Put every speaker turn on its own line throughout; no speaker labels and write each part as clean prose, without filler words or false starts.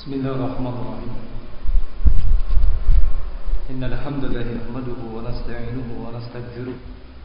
بسم الله الرحمن الرحيم إن الحمد لله نحمده ونستعينه ونستغفره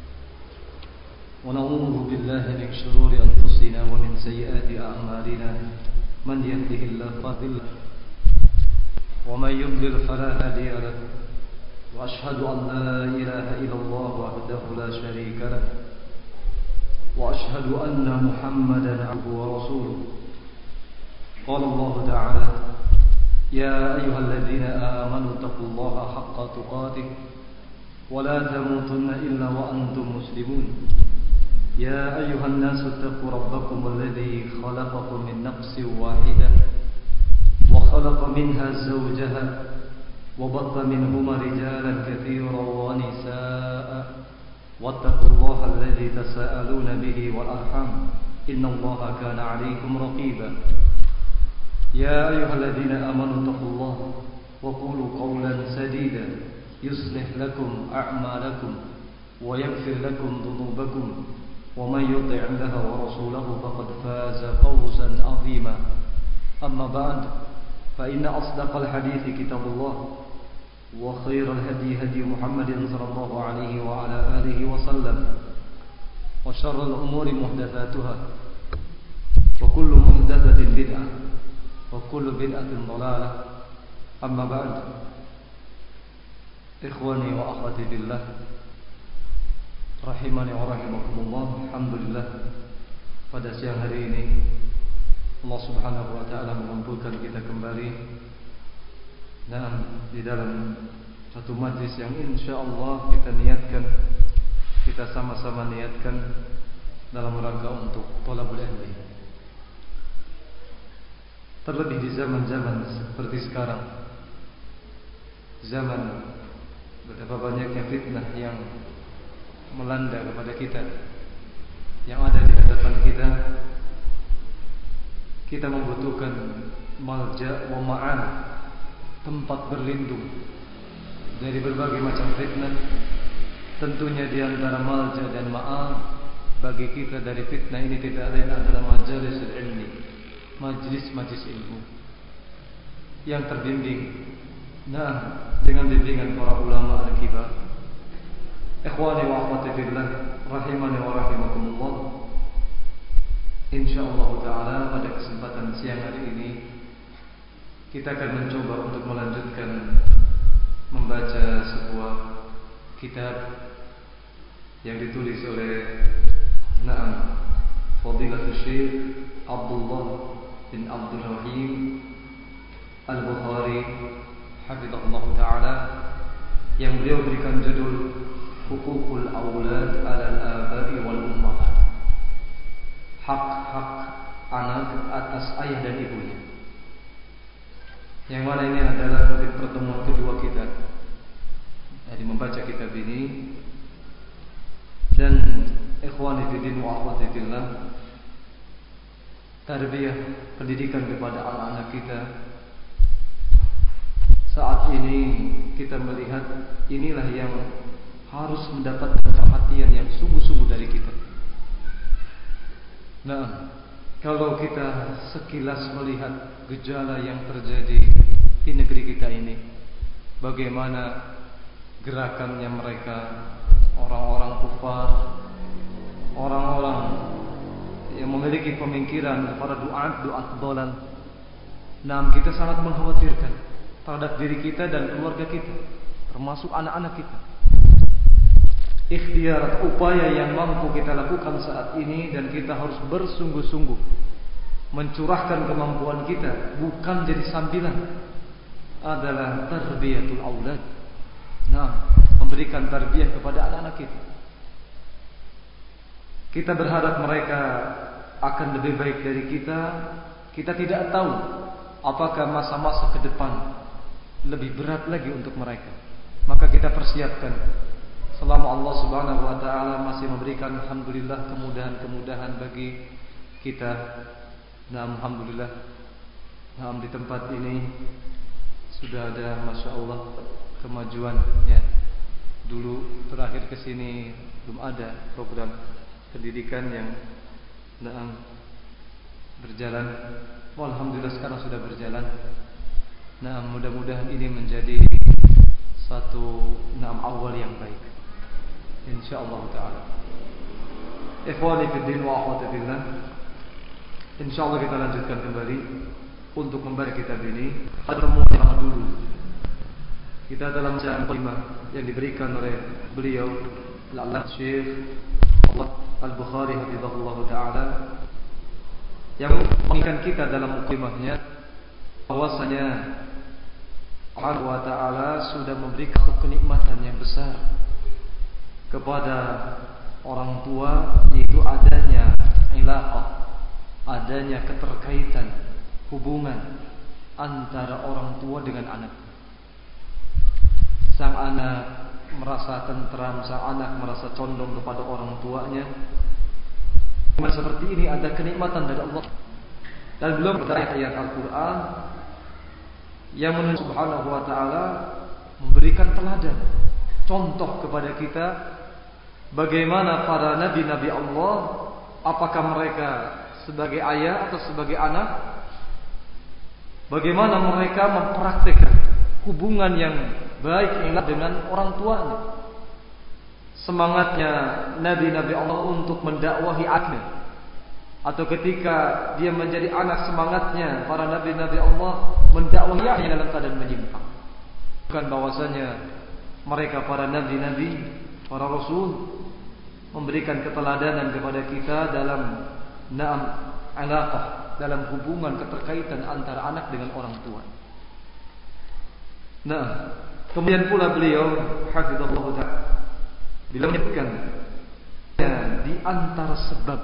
ونعوذ بالله من شرور أنفسنا ومن سيئات أعمالنا من يهده الله فلا مضل له ومن يضلل فلا هادي له وأشهد أن لا إله إلا الله وحده لا شريك له وأشهد أن محمدا عبده ورسوله قال الله تعالى يا أيها الذين آمنوا اتقوا الله حق تقاته ولا تموتن إلا وأنتم مسلمون يا أيها الناس اتقوا ربكم الذي خلقكم من نفس واحدة وخلق منها زوجها وبث منهما رجالا كثيرا ونساء واتقوا الله الذي تساءلون به والأرحام إن الله كان عليكم رقيبا يا أيها الذين آمنوا اتقوا الله وقولوا قولا سديدا يصلح لكم أعمالكم ويغفر لكم ذنوبكم ومن يطع الله ورسوله فقد فاز فوزا عظيما أما بعد فإن أصدق الحديث كتاب الله وخير الهدي هدي محمد صلى الله عليه وعلى آله وسلم وشر الأمور محدثاتها وكل محدثة بدعة وكل بدعة ضلالة أما بعد إخواني وأخواتي بالله rahimani wa rahimakumullah. Alhamdulillah, pada siang hari ini Allah Subhanahu wa taala mengumpulkan kita kembali di dalam satu majlis yang insyaallah kita sama-sama niatkan dalam rangka untuk thalabul ilmi. Terlebih di zaman-zaman seperti sekarang, zaman betapa banyaknya fitnah yang melanda kepada kita, yang ada di hadapan kita, kita membutuhkan malja wa ma'an, tempat berlindung dari berbagai macam fitnah. Tentunya di antara malja dan ma'an bagi kita dari fitnah ini tidak lain adalah majalis ilmi, majlis-majlis ilmu yang terbimbing dengan bimbingan para ulama al-kibar. Ikhwani wa akhwati fillah rahimani wa rahimakumullah. Insyaallah taala pada kesempatan siang hari ini kita akan mencoba untuk melanjutkan membaca sebuah kitab yang ditulis oleh Fadilatul Syekh Abdullah bin Abdul Rahim Al-Bukhari hafizahullah taala, yang beliau berikan judul Hukukul Aulad 'alal Aba'i wal Ummahat, hak-hak anak atas ayah dan ibunya. Yang mana ini adalah mungkin pertemuan kedua kita dari membaca kitab ini. Dan ikhwani fiddin wa akhwati fillah, tarbiyah, pendidikan kepada anak-anak kita saat ini kita melihat inilah yang harus mendapatkan perhatian yang sungguh-sungguh dari kita. Kalau kita sekilas melihat gejala yang terjadi di negeri kita ini, bagaimana gerakannya mereka, orang-orang kufar, orang-orang yang memiliki pemikiran, para duat dolal. Kita sangat mengkhawatirkan terhadap diri kita dan keluarga kita, termasuk anak-anak kita. Ikhtiar atau upaya yang mampu kita lakukan saat ini, dan kita harus bersungguh-sungguh mencurahkan kemampuan kita, bukan jadi sambilan, adalah tarbiyatul aulad. Memberikan tarbiyah kepada anak-anak kita. Kita berharap mereka akan lebih baik dari kita. Kita tidak tahu apakah masa-masa ke depan lebih berat lagi untuk mereka. Maka kita persiapkan selama Allah Subhanahu wa taala masih memberikan alhamdulillah kemudahan-kemudahan bagi kita. Alhamdulillah, di tempat ini sudah ada Masya Allah kemajuan ya. Dulu terakhir ke sini belum ada program pendidikan yang berjalan. Alhamdulillah sekarang sudah berjalan. Nah, mudah-mudahan ini menjadi satu awal yang baik, insyaallah taala. Ikhwani fiddin wa akhwati fillah, insyaallah kita lanjutkan kembali untuk membahas kitab ini. Pertemuan yang dulu kita dalam muqaddimah yang diberikan oleh beliau Al-Allamah Syekh Al-Bukhari hafizahullah taala, yang mengingatkan kita dalam muqaddimahnya bahwasanya Allah wa ta'ala sudah memberikan kenikmatan yang besar kepada orang tua, yaitu adanya ilaqah, adanya keterkaitan hubungan antara orang tua dengan anak. Sang anak merasa tentram, sang anak merasa condong kepada orang tuanya. Seperti ini ada kenikmatan dari Allah. Dan belum ada ayat Al-Quran yang menunjukkan Subhanahu wa ta'ala memberikan teladan, contoh kepada kita bagaimana para nabi-nabi Allah, apakah mereka sebagai ayah atau sebagai anak, bagaimana mereka mempraktikkan hubungan yang baik dengan orang tuanya. Semangatnya nabi-nabi Allah untuk mendakwahi anaknya, atau ketika dia menjadi anak, semangatnya para nabi-nabi Allah mendakwahinya dalam keadaan menyimpang. Bukan bahwasanya mereka para nabi-nabi, para rasul memberikan keteladanan kepada kita dalam alaqah, dalam hubungan keterkaitan antara anak dengan orang tua. Nah, kemudian pula beliau hafizahullah ta'ala bila menyebutkan di antara sebab,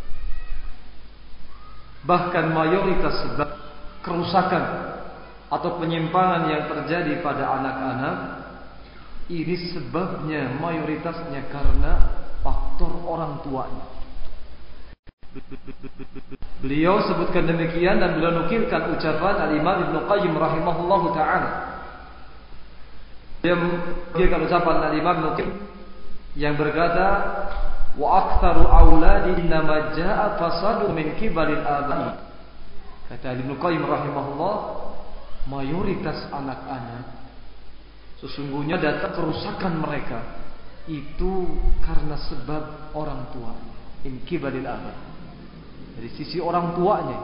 bahkan mayoritas sebab kerusakan atau penyimpangan yang terjadi pada anak-anak, ini sebabnya mayoritasnya karena faktor orang tuanya. Beliau sebutkan demikian dan beliau nukilkan ucapan Al-Imam Ibnu Qayyim rahimahullahu ta'ala. Dia nukilkan ucapan Al-Imam Ibnu Qayyim yang berkata, wa aktsaru auladi innama jaa fasadu min kibalil abai. Kata Ibnu Qayyim rahimahullah, mayoritas anak-anak sesungguhnya datang kerusakan mereka itu karena sebab orang tua. In kibalil abai, dari sisi orang tuanya.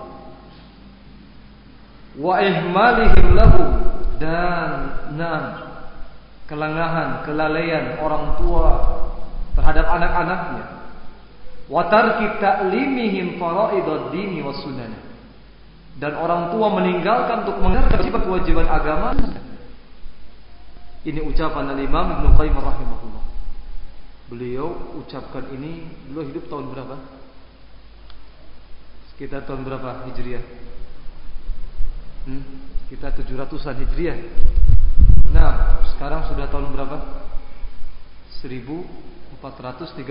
Wa ihmalihim lahum, dan kelengahan, kelalaian orang tua terhadap anak-anaknya. Wa tarki ta'limihim faraidad dini was sunnah, dan orang tua meninggalkan untuk mengerjakan kewajiban agama. Ini ucapan Al-Imam Ibnu Qayyim rahimahullah. Beliau ucapkan ini, beliau hidup tahun berapa? Sekitar tahun berapa Hijriah? Kita 700-an Hijriah. Nah, sekarang sudah tahun berapa? 1437.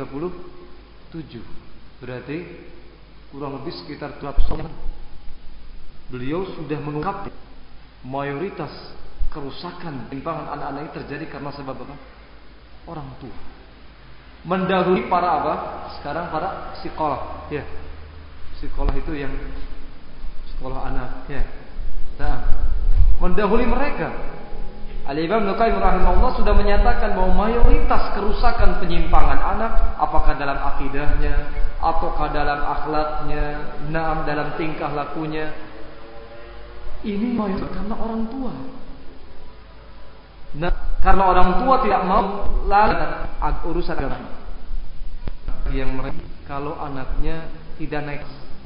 Berarti kurang lebih sekitar 200 tahun. Beliau sudah mengungkap mayoritas kerusakan penyimpangan anak-anak ini terjadi karena sebab apa? Orang tua. Mendahului para apa? Sekarang para psikolog, ya. Psikolog itu yang sekolah anak, ya. Nah, mendahului mereka. Al-Imam Ibnu Qayyim rahimahullah sudah menyatakan bahwa mayoritas kerusakan penyimpangan anak, apakah dalam akidahnya, ataukah dalam akhlaknya, dalam tingkah lakunya, ini mayoritas karena orang tua. Nah, karena orang tua tidak mau lalai urusan agama. Yang mereka, kalau anaknya tidak naik,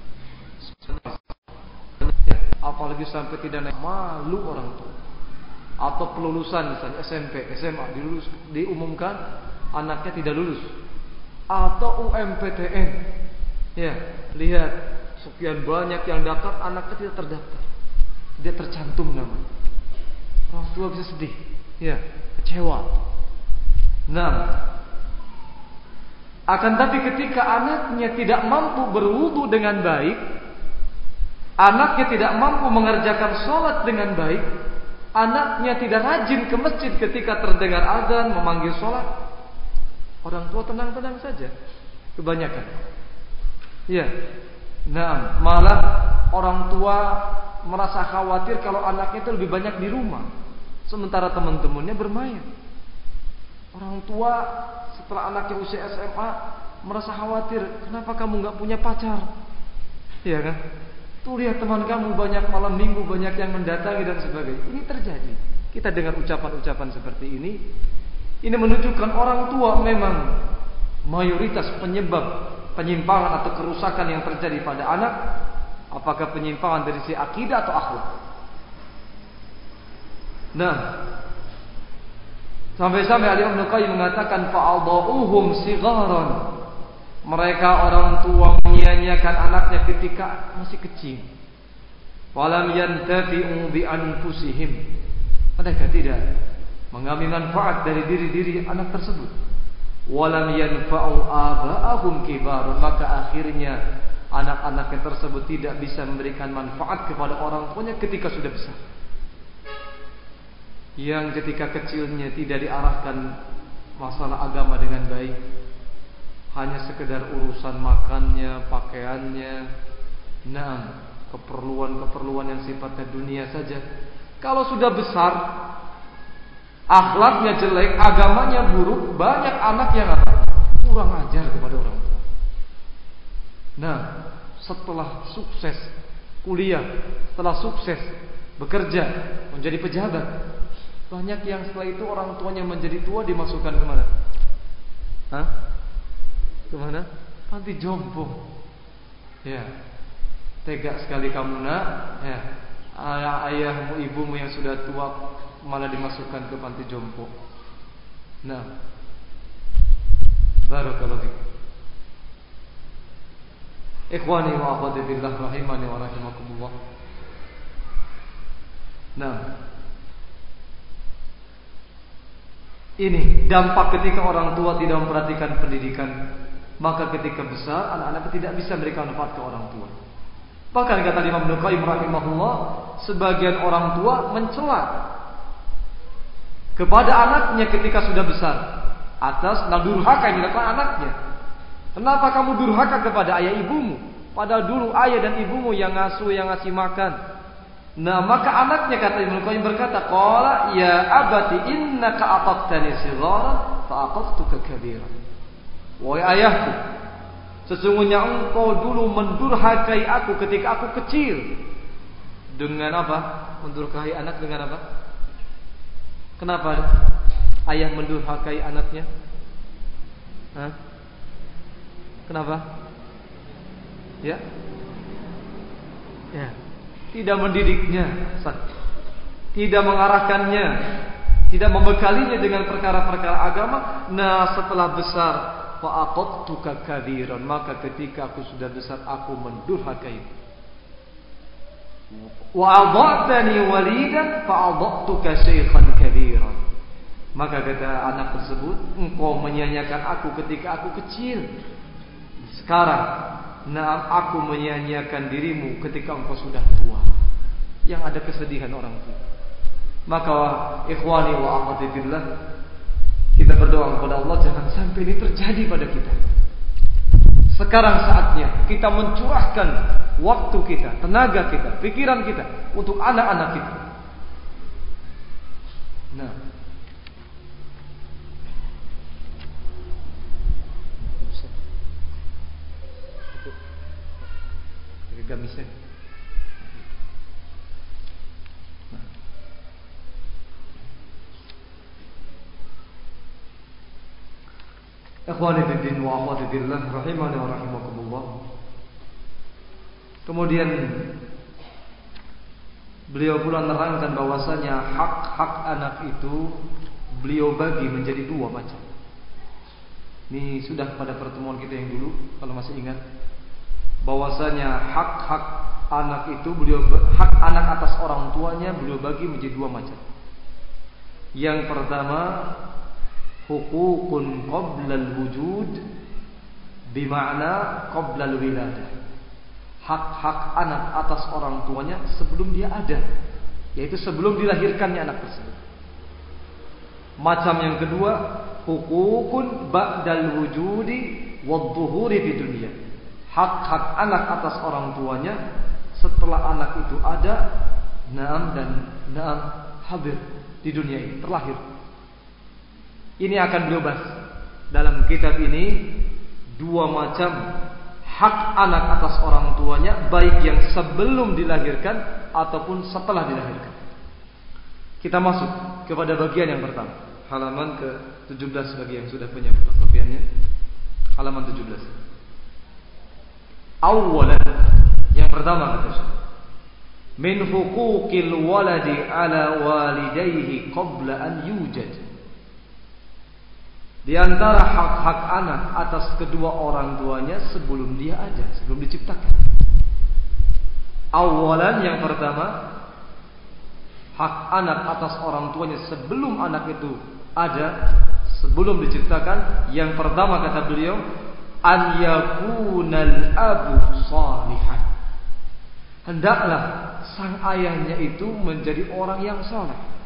apalagi sampai tidak naik, malu orang tua. Atau pelulusan misalnya SMP, SMA diumumkan anaknya tidak lulus, atau UMPTN, ya, lihat sekian banyak yang daftar, anaknya tidak terdaftar, dia tercantum nama. Orang tua bisa sedih, ya, kecewa. Nah, akan tapi ketika anaknya tidak mampu berwudu dengan baik, anaknya tidak mampu mengerjakan sholat dengan baik, anaknya tidak rajin ke masjid ketika terdengar azan memanggil sholat, orang tua tenang-tenang saja kebanyakan. Ya, nah, malah orang tua
merasa khawatir kalau anaknya itu lebih banyak di rumah, sementara teman-temannya bermain. Orang tua setelah anaknya usia SMA merasa khawatir, kenapa kamu nggak punya pacar? Iya kan? Tuh lihat teman kamu banyak malam minggu, banyak yang mendatangi dan sebagainya. Ini terjadi. Kita dengar ucapan-ucapan seperti ini. Ini menunjukkan orang tua memang mayoritas penyebab penyimpangan atau kerusakan yang terjadi pada anak. Apakah penyimpangan dari si akidah atau akhlak? Nah, sampai-sampai Al-Imam Ibnu Qayyim mengatakan fa'adha'uhum sigharan. Mereka orang tua menyia-nyiakan anaknya ketika masih kecil. Walam yantafi'u bi anfusihim. Mereka tidak mengambil manfaat dari diri-diri anak tersebut. Walam yanfa'u aba'ahum kibar. Maka akhirnya anak-anaknya tersebut tidak bisa memberikan manfaat kepada orang tuanya ketika sudah besar. Yang ketika kecilnya tidak diarahkan masalah agama dengan baik, hanya sekedar urusan makannya, pakaiannya, keperluan-keperluan yang sifatnya dunia saja. Kalau sudah besar, akhlaknya jelek, agamanya buruk, banyak anak yang kurang ajar kepada orang tua. Nah, setelah sukses kuliah, setelah sukses bekerja, menjadi pejabat, banyak yang setelah itu orang tuanya menjadi tua dimasukkan kemana? Kemana? Panti jompo. Ya, tega sekali kamu nak. Ya, ayahmu, ibumu yang sudah tua malah dimasukkan ke panti jompo. Nah, barakallahu fiik. Ikhwani wa akhwati billah rahimani wa rahimakumullah. Nah, ini dampak ketika orang tua tidak memperhatikan pendidikan. Maka ketika besar anak-anak tidak bisa memberikan manfaat ke orang tua. Bahkan kata Imam Ibnu Qayyim rahimahullah, sebagian orang tua mencela kepada anaknya ketika sudah besar atas durhaka yang dilakukan anaknya. Kenapa kamu durhaka kepada ayah ibumu? Padahal dulu ayah dan ibumu yang ngasuh, yang ngasih makan. Nah, maka anaknya kata Ibnu Qayyim berkata, qala ya abati innaka aqaftani sigharan fa aqaftuka kabiran. Wahai ayahku, sesungguhnya engkau dulu mendurhakai aku ketika aku kecil. Dengan apa? Mendurhakai anak dengan apa? Kenapa ayah mendurhakai anaknya? Kenapa? Ya. Tidak mendidiknya, tidak mengarahkannya, tidak membekalinya dengan perkara-perkara agama. Nah, setelah besar, fa'aqadtuka kabiran, maka ketika aku sudah besar aku mendurhakai. Wa adhatani walidan fa'adhatuka shaykhan kabiran. Maka kata anak tersebut, engkau menyia-nyiakan aku ketika aku kecil. Sekarang, aku menyia-nyiakan dirimu ketika engkau sudah tua. Yang ada kesedihan orang tua. Maka ikhwani wa akhwati fillah, kita berdoa kepada Allah jangan sampai ini terjadi pada kita. Sekarang saatnya kita mencurahkan waktu kita, tenaga kita, pikiran kita untuk anak-anak kita. Nah, gamisnya. Ikhwani fiddin wa akhwati fillah rahimani wa rahimakumullah. Kemudian beliau pula menerangkan bahwasanya hak-hak anak itu beliau bagi menjadi dua macam. Ini sudah pada pertemuan kita yang dulu kalau masih ingat, bahwasanya hak-hak anak itu hak anak atas orang tuanya beliau bagi menjadi dua macam. Yang pertama, hukukun qablal wujud, bima'na qablal wiladah. Hak-hak anak atas orang tuanya sebelum dia ada, yaitu sebelum dilahirkannya anak tersebut. Macam yang kedua, hukukun ba'dal wujudi wadzuhuri di dunia. Hak-hak anak atas orang tuanya setelah anak itu ada, hadir di dunia ini, terlahir. Ini akan berubah. Dalam kitab ini dua macam hak anak atas orang tuanya, baik yang sebelum dilahirkan ataupun setelah dilahirkan. Kita masuk kepada bagian yang pertama, halaman ke-17 bagi yang sudah punya fotokopiannya. Halaman 17. Awalan, yang pertama kata Syekh, min huquqil waladi ala walidayhi qabla an yujad. Di antara hak-hak anak atas kedua orang tuanya sebelum dia ada, sebelum diciptakan. Awalan, yang pertama, hak anak atas orang tuanya sebelum anak itu ada, sebelum diciptakan. Yang pertama kata beliau, an yakunal abu salihan. Hendaklah sang ayahnya itu menjadi orang yang saleh.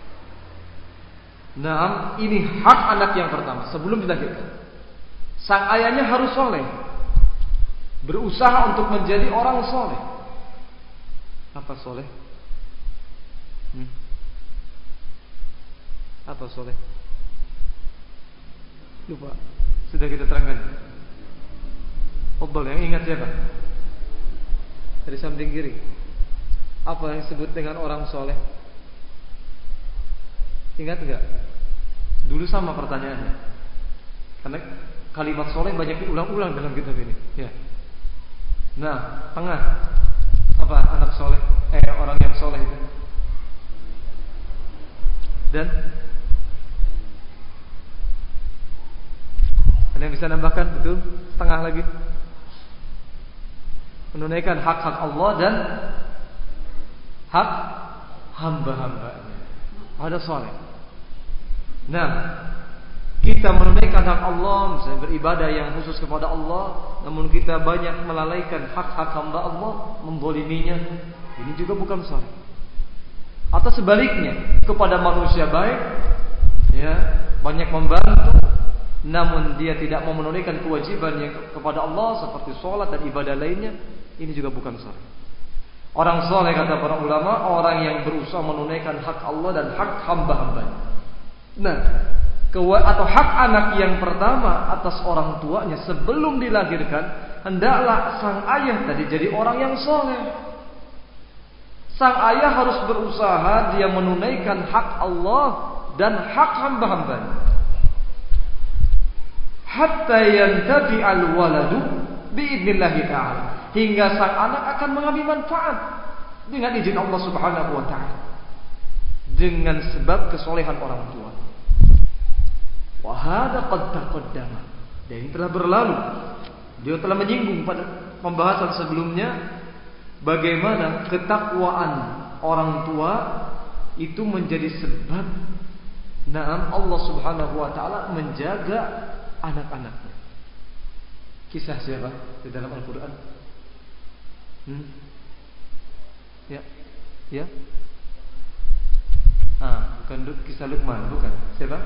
Nah, ini hak anak yang pertama sebelum dilahirkan. Sang ayahnya harus saleh, berusaha untuk menjadi orang saleh. Apa saleh? Apa saleh? Lupa. Sudah kita terangkan. Fadhal, yang ingat siapa? Dari samping kiri. Apa yang disebut dengan orang soleh? Ingat enggak? Dulu sama pertanyaannya. Karena kalimat soleh banyak diulang-ulang dalam kitab ini. Ya. Nah, tengah. Apa anak soleh? Orang yang soleh itu. Dan ada yang bisa nambahkan? Betul? Setengah lagi. Menunaikan hak-hak Allah dan hak hamba-hambanya. Ada soleh. Nah, kita menunaikan hak Allah, misalnya beribadah yang khusus kepada Allah, namun kita banyak melalaikan hak-hak hamba Allah, menzaliminya. Ini juga bukan soleh. Atau sebaliknya, kepada manusia baik, ya, banyak membantu, namun dia tidak mau menunaikan kewajibannya kepada Allah seperti sholat dan ibadah lainnya. Ini juga bukan soleh. Orang soleh kata para ulama, orang yang berusaha menunaikan hak Allah dan hak hamba-hambanya. Nah, atau hak anak yang pertama atas orang tuanya sebelum dilahirkan, hendaklah sang ayah tadi jadi orang yang soleh. Sang ayah harus berusaha dia menunaikan hak Allah dan hak hamba-hambanya. Hatta yantafi al-waladu biidnillahi ta'ala, hingga sang anak akan mengambil manfaat dengan izin Allah Subhanahu wa ta'ala, dengan sebab kesolehan orang tua. Wa hadza qad taqaddama, dan ini telah berlalu. Dia telah menyinggung pada pembahasan sebelumnya bagaimana ketakwaan orang tua itu menjadi sebab Allah Subhanahu wa ta'ala menjaga anak-anaknya. Kisah siapa di dalam Al-Quran? Ya. Bukan kisah Luqman, bukan. Siapa?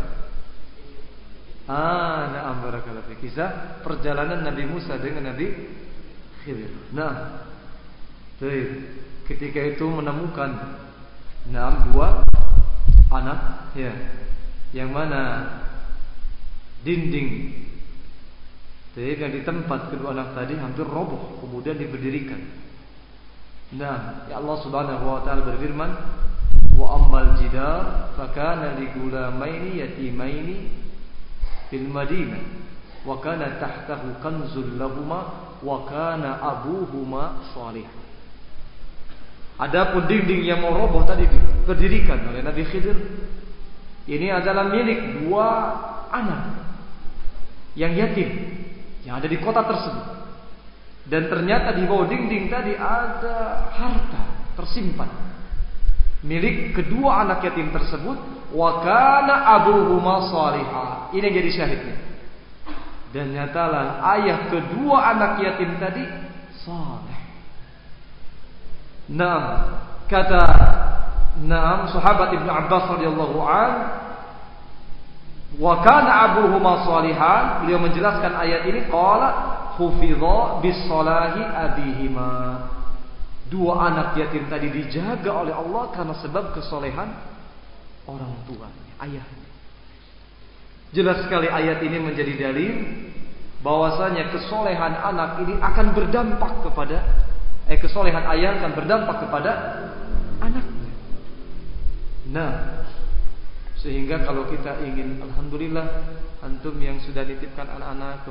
Na'am, barakallahu fi. Kisah perjalanan Nabi Musa dengan Nabi Khidir. Nah, ketika itu menemukan dua anak, ya, yang mana dinding yang di tempat kedua anak tadi hampir roboh, kemudian diberdirikan. Nah, ya Allah Subhanahu wa ta'ala berfirman, wa ammal jidar fakana li gulamaini yatimaini fil madinah wa kana tahtahu kanzul lahumā wa kana abuhuma shalihan. Adapun dinding yang mau roboh tadi diberdirikan oleh Nabi Khidir, ini adalah milik dua anak yang yatim yang ada di kota tersebut. Dan ternyata di bawah dinding tadi ada harta tersimpan milik kedua anak yatim tersebut. Wa kana abuhuma shaliha. Ini yang jadi syahidnya. Dan nyatalah ayah kedua anak yatim tadi saleh. Kata sahabat Ibnu Abbas radhiyallahu an, wa kana abuhuma shalihan, beliau menjelaskan ayat ini, qala hufidha bis salahi abihima, Dua anak yatim tadi dijaga oleh Allah karena sebab kesolehan orang tuanya, ayahnya. Jelas sekali ayat ini menjadi dalil bahwasanya kesolehan anak ini akan berdampak kepada kesolehan ayah akan berdampak kepada anaknya. Nah, sehingga kalau kita ingin, alhamdulillah, antum yang sudah dititipkan anak-anak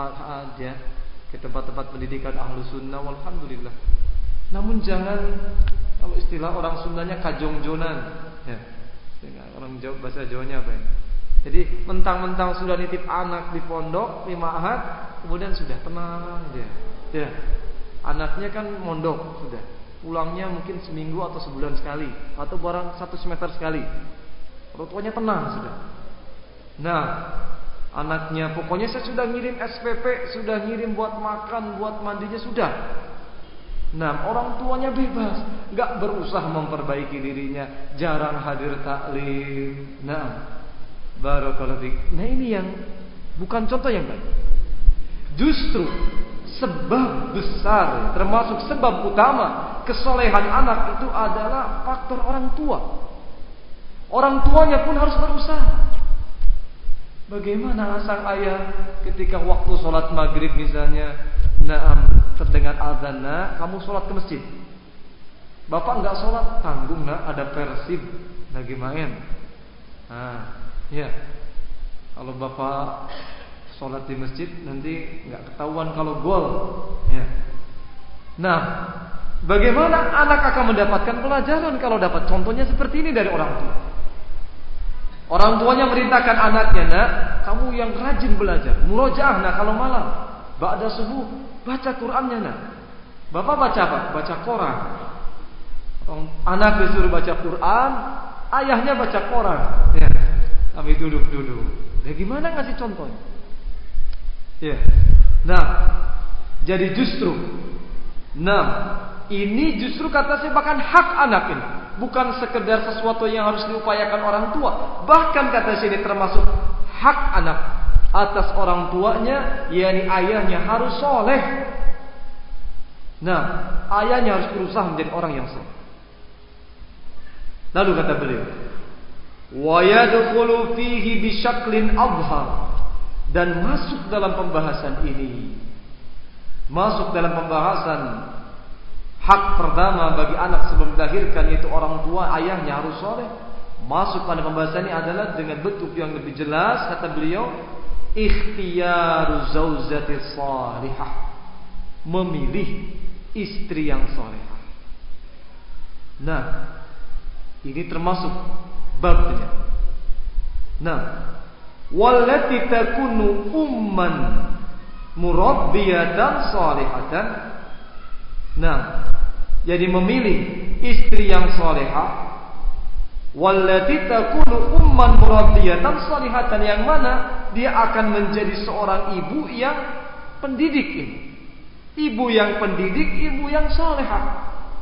ke tempat-tempat pendidikan ahlu sunnah, walhamdulillah. Namun jangan, kalau istilah orang Sundanya kajongjonan, ya, orang Jawa, bahasa Jawanya apa ya? Jadi mentang-mentang sudah nitip anak di pondok, di ma'had, kemudian sudah tenang dia. Ya, anaknya kan mondok sudah, pulangnya mungkin seminggu atau sebulan sekali, atau barang 1 semester sekali. Orang tuanya tenang sudah. Nah, anaknya pokoknya saya sudah ngirim SPP, sudah ngirim buat makan, buat mandinya sudah. Nah, orang tuanya bebas, nggak berusaha memperbaiki dirinya, jarang hadir taklim. Nah, barakallahu fiik. Nah, ini yang bukan contoh yang baik. Justru sebab besar, termasuk sebab utama kesolehan anak itu adalah faktor orang tua. Orang tuanya pun harus berusaha. Bagaimana sang ayah ketika waktu sholat maghrib misalnya, terdengar azan, kamu sholat ke masjid. Bapak nggak sholat, tanggung ada Persib lagi main. Ya, kalau bapak sholat di masjid nanti nggak ketahuan kalau gol. Ya. Nah, bagaimana anak akan mendapatkan pelajaran kalau dapat contohnya seperti ini dari orang tua? Orang tuanya merintahkan anaknya, kamu yang rajin belajar, murojaah kalau malam, ba'da subuh baca Qur'annya Bapak baca apa? Baca Quran. Anak disuruh baca Quran, ayahnya baca Quran. Ya. Kami duduk dulu. Ya gimana ngasih contohnya? Ya. Nah, jadi justru ini justru kata saya bahkan hak anak ini, bukan sekedar sesuatu yang harus diupayakan orang tua. Bahkan kata saya ini termasuk hak anak atas orang tuanya, yakni ayahnya harus soleh. Nah, ayahnya harus berusaha menjadi orang yang soleh. Lalu kata beliau, wa yadkhulu fihi bisyaklin adhar, dan masuk dalam pembahasan ini, masuk dalam pembahasan hak pertama bagi anak sebelum dilahirkan, yaitu orang tua, ayahnya harus soleh. Masuk pada pembahasan ini adalah dengan bentuk yang lebih jelas, kata beliau, ikhtiyaru zaujati salihah, memilih istri yang salihah. Nah, ini termasuk babnya. Nah, wallati takunu umman murabbiyatan salihatan. Nah, jadi memilih istri yang salihah, wallati takunu umman murabbiyatan salihatan, yang mana dia akan menjadi seorang ibu yang pendidik ini. Ibu yang pendidik, ibu yang salihah.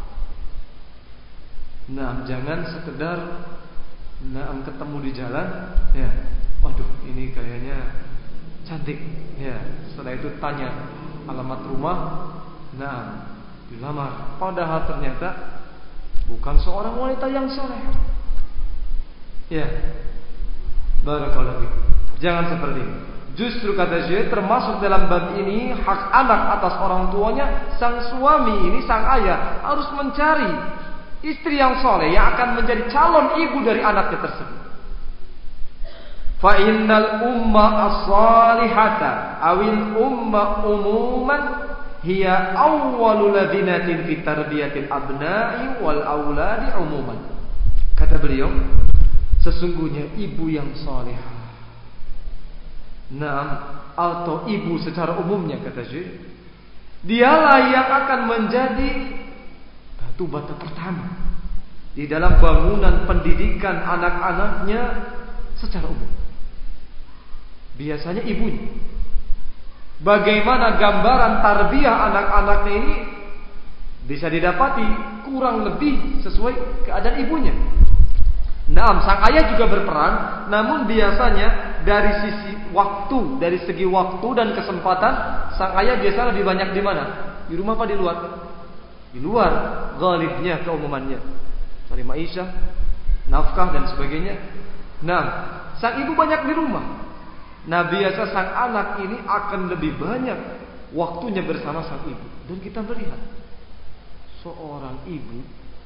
Nah, jangan sekedar ketemu di jalan, ya, waduh ini kayaknya cantik, ya, setelah itu tanya alamat rumah, dilamar, padahal ternyata bukan seorang wanita yang saleh. Ya, barakallahu fiik. Jangan seperti ini. Justru kata Syekh, termasuk dalam bab ini hak anak atas orang tuanya. Sang suami ini, sang ayah, harus mencari istri yang soleh yang akan menjadi calon ibu dari anaknya tersebut. Fa innal umma as-salihata awil umma umuman hiya awwalul ladinatin fi tarbiyatil abna'i wal auladi umuman. Kata beliau, sesungguhnya ibu yang salihah, atau ibu secara umumnya, kata Syekh, dialah yang akan menjadi batu bata pertama di dalam bangunan pendidikan anak-anaknya secara umum. Biasanya ibunya. Bagaimana gambaran tarbiyah anak-anaknya ini bisa didapati kurang lebih sesuai keadaan ibunya. Sang ayah juga berperan, namun biasanya dari sisi waktu, dari segi waktu dan kesempatan, sang ayah biasa lebih banyak di mana? Di rumah apa di luar? Di luar ghalibnya keumumannya. Cari ma'isyah, nafkah dan sebagainya. Nah, sang ibu banyak di rumah. Nah, biasa sang anak ini akan lebih banyak waktunya bersama sang ibu. Dan kita melihat seorang ibu,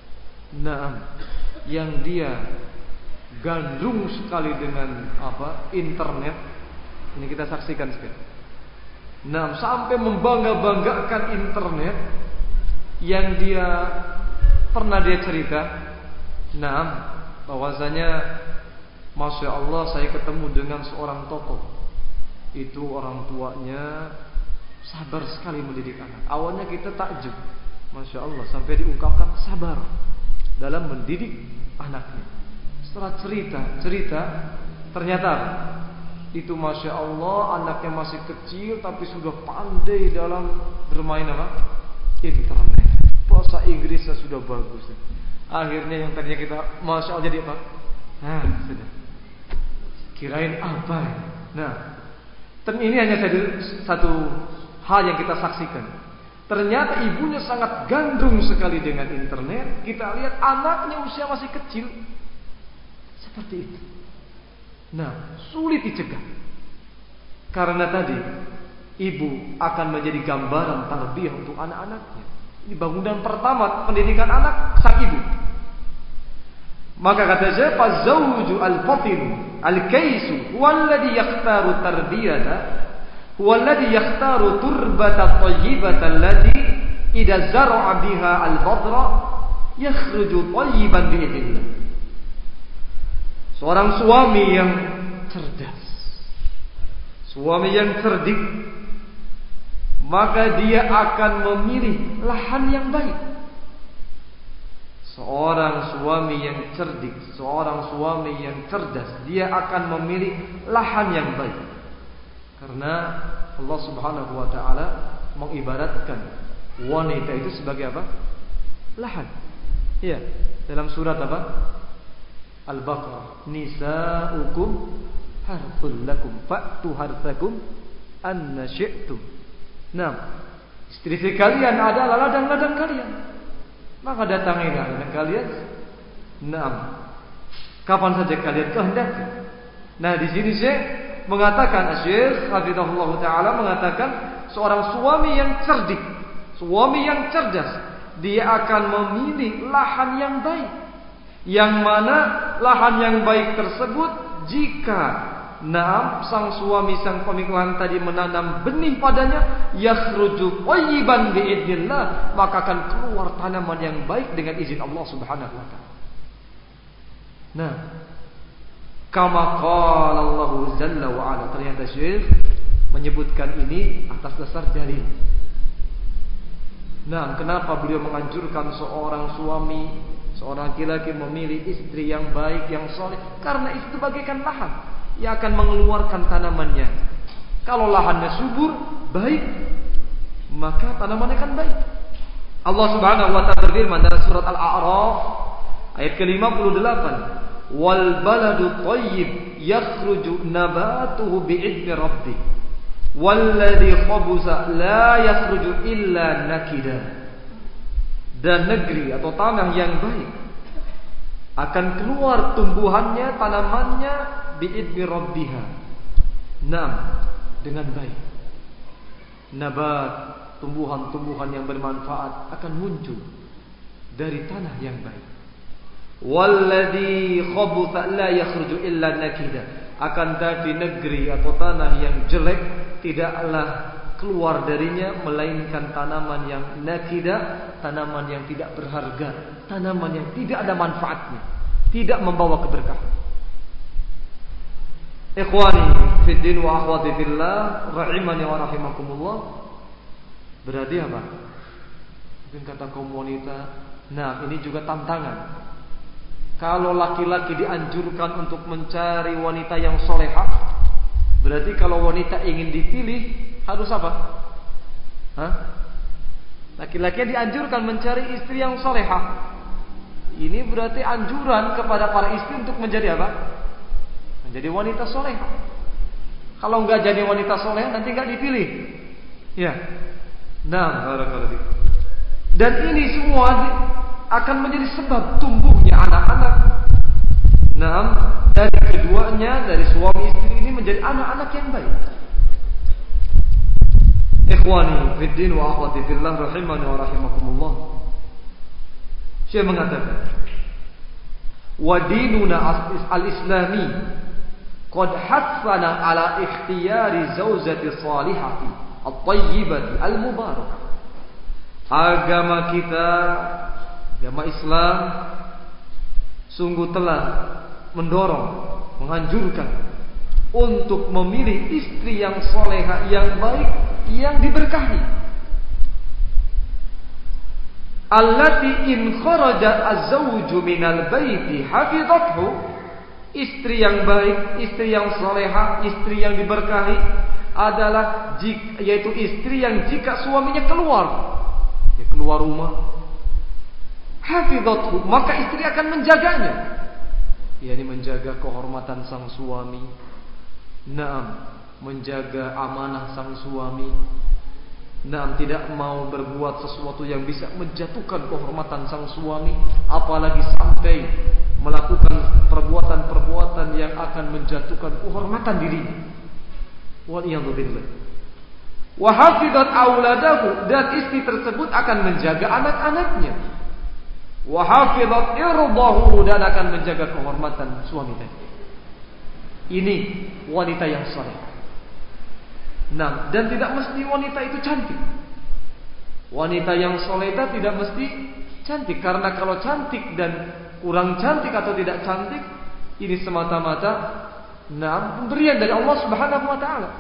yang dia gandrung sekali dengan internet. Ini kita saksikan sekarang. Sampai membangga-banggakan internet yang dia pernah cerita. Bahwasanya Masya Allah saya ketemu dengan seorang tokoh. Itu orang tuanya sabar sekali mendidik anak. Awalnya kita takjub, Masya Allah, sampai diungkapkan sabar dalam mendidik anaknya. Setelah cerita, ternyata itu Masya Allah anaknya masih kecil tapi sudah pandai dalam bermain internet. Bahasa Inggrisnya sudah bagus. Akhirnya yang tadinya kita Masya Allah jadi apa? Sudah. Kirain apa? Ini hanya satu hal yang kita saksikan. Ternyata ibunya sangat gandrung sekali dengan internet. Kita lihat anaknya usia masih kecil. Seperti itu. Sulit dicegah. Karena tadi ibu akan menjadi gambaran tarbiyah untuk anak-anaknya. Ini bangunan pertama pendidikan anak sang ibu. Maka kata saya, "Fazawju al-fatin al-kaisu huwallazi yakhtaru tarbiyata huwallazi yakhtaru turbata thayyibata allati idza zar'a biha al-badra yakhruju thayyiban bi'idillah." Seorang suami yang cerdas, suami yang cerdik, maka dia akan memilih lahan yang baik. Seorang suami yang cerdik, seorang suami yang cerdas, dia akan memilih lahan yang baik. Karena Allah Subhanahu wa taala mengibaratkan wanita itu sebagai apa? Lahan. Iya, dalam surat Al-Baqarah, "Nisa'ukum harthul lakum fa'tu harthakum anna syi'tum." Istri kalian adalah ladang-ladang kalian. Maka datangilah ladang kalian. Kapan saja kalian kehendaki. Di sini Syekh mengatakan, Syekh Hafizahullah Ta'ala mengatakan, seorang suami yang cerdik, suami yang cerdas, dia akan memilih lahan yang baik. Yang mana lahan yang baik tersebut, jika sang suami, sang pemilik tadi menanam benih padanya, yakhruju thayyiban bi'idnillah, maka akan keluar tanaman yang baik dengan izin Allah Subhanahu wa taala. Kama qala Allah Jalla wa ala, ternyata Syekh menyebutkan ini atas dasar dalil. Kenapa beliau menganjurkan seorang suami, seorang laki-laki memilih istri yang baik, yang soleh? Karena itu bagaikan lahan yang akan mengeluarkan tanamannya. Kalau lahannya subur, baik, maka tanamannya akan baik. Allah Subhanahu wa taala berfirman dalam surat Al-A'raf ayat ke-58, "Wal baladu thayyib yakhruju nabatuhu bi'idni rabbih, walladzi khabusa la yakhruju illa nakida." Dan negeri atau tanah yang baik akan keluar tumbuhannya, tanamannya bi'idni rabbiha. Dengan baik. Nabat, tumbuhan-tumbuhan yang bermanfaat akan muncul dari tanah yang baik. Walladzi khabutha la yakhruju illa nakida. Akan tapi negeri atau tanah yang jelek tidaklah keluar darinya melainkan tanaman yang nakida, tanaman yang tidak berharga, tanaman yang tidak ada manfaatnya, tidak membawa keberkahan. Ikhwani fid din wa akhwati fillah, rahimani wa rahimakumullah. Berarti apa? Mungkin kata kaum wanita, ini juga tantangan. Kalau laki-laki dianjurkan untuk mencari wanita yang solehah, berarti kalau wanita ingin dipilih harus apa? Laki-laki dianjurkan mencari istri yang solehah. Ini berarti anjuran kepada para istri untuk menjadi apa? Menjadi wanita solehah. Kalau enggak jadi wanita solehah nanti enggak dipilih. Ya. Dan ini semua akan menjadi sebab tumbuhnya anak-anak. Nah, dari keduanya, dari suami istri ini menjadi anak-anak yang baik. Ikhwani fiddin wa akhwati fillah rahimani wa rahimakumullah. Syekh mengatakan, wa dinuna al-islami qad hassana ala ikhtiyari zawjati salihati at-tayyibati al-mubarakah. Agama kita, agama Islam sungguh telah mendorong, menganjurkan untuk memilih istri yang soleha, yang baik, yang diberkahi. Allati in kharaja az-zawju minal baiti hafizathu. Istri yang baik, istri yang soleha, istri yang diberkahi adalah yaitu istri yang jika suaminya keluar rumah, hafizathu, maka istri akan menjaganya. Yakni menjaga kehormatan sang suami. Naam, menjaga amanah sang suami. Naam, tidak mau berbuat sesuatu yang bisa menjatuhkan kehormatan sang suami, apalagi sampai melakukan perbuatan-perbuatan yang akan menjatuhkan kehormatan dirinya. Waliyadzu billah. Wa hafizat auladahu, dan istri tersebut akan menjaga anak-anaknya. Wa hafizat irdahu, dan akan menjaga kehormatan suami tadi. Ini wanita yang saleh. Nah, dan tidak mesti wanita itu cantik. Wanita yang solehah tidak mesti cantik, karena kalau cantik dan kurang cantik atau tidak cantik, ini semata-mata pemberian dari Allah Subhanahu wa taala.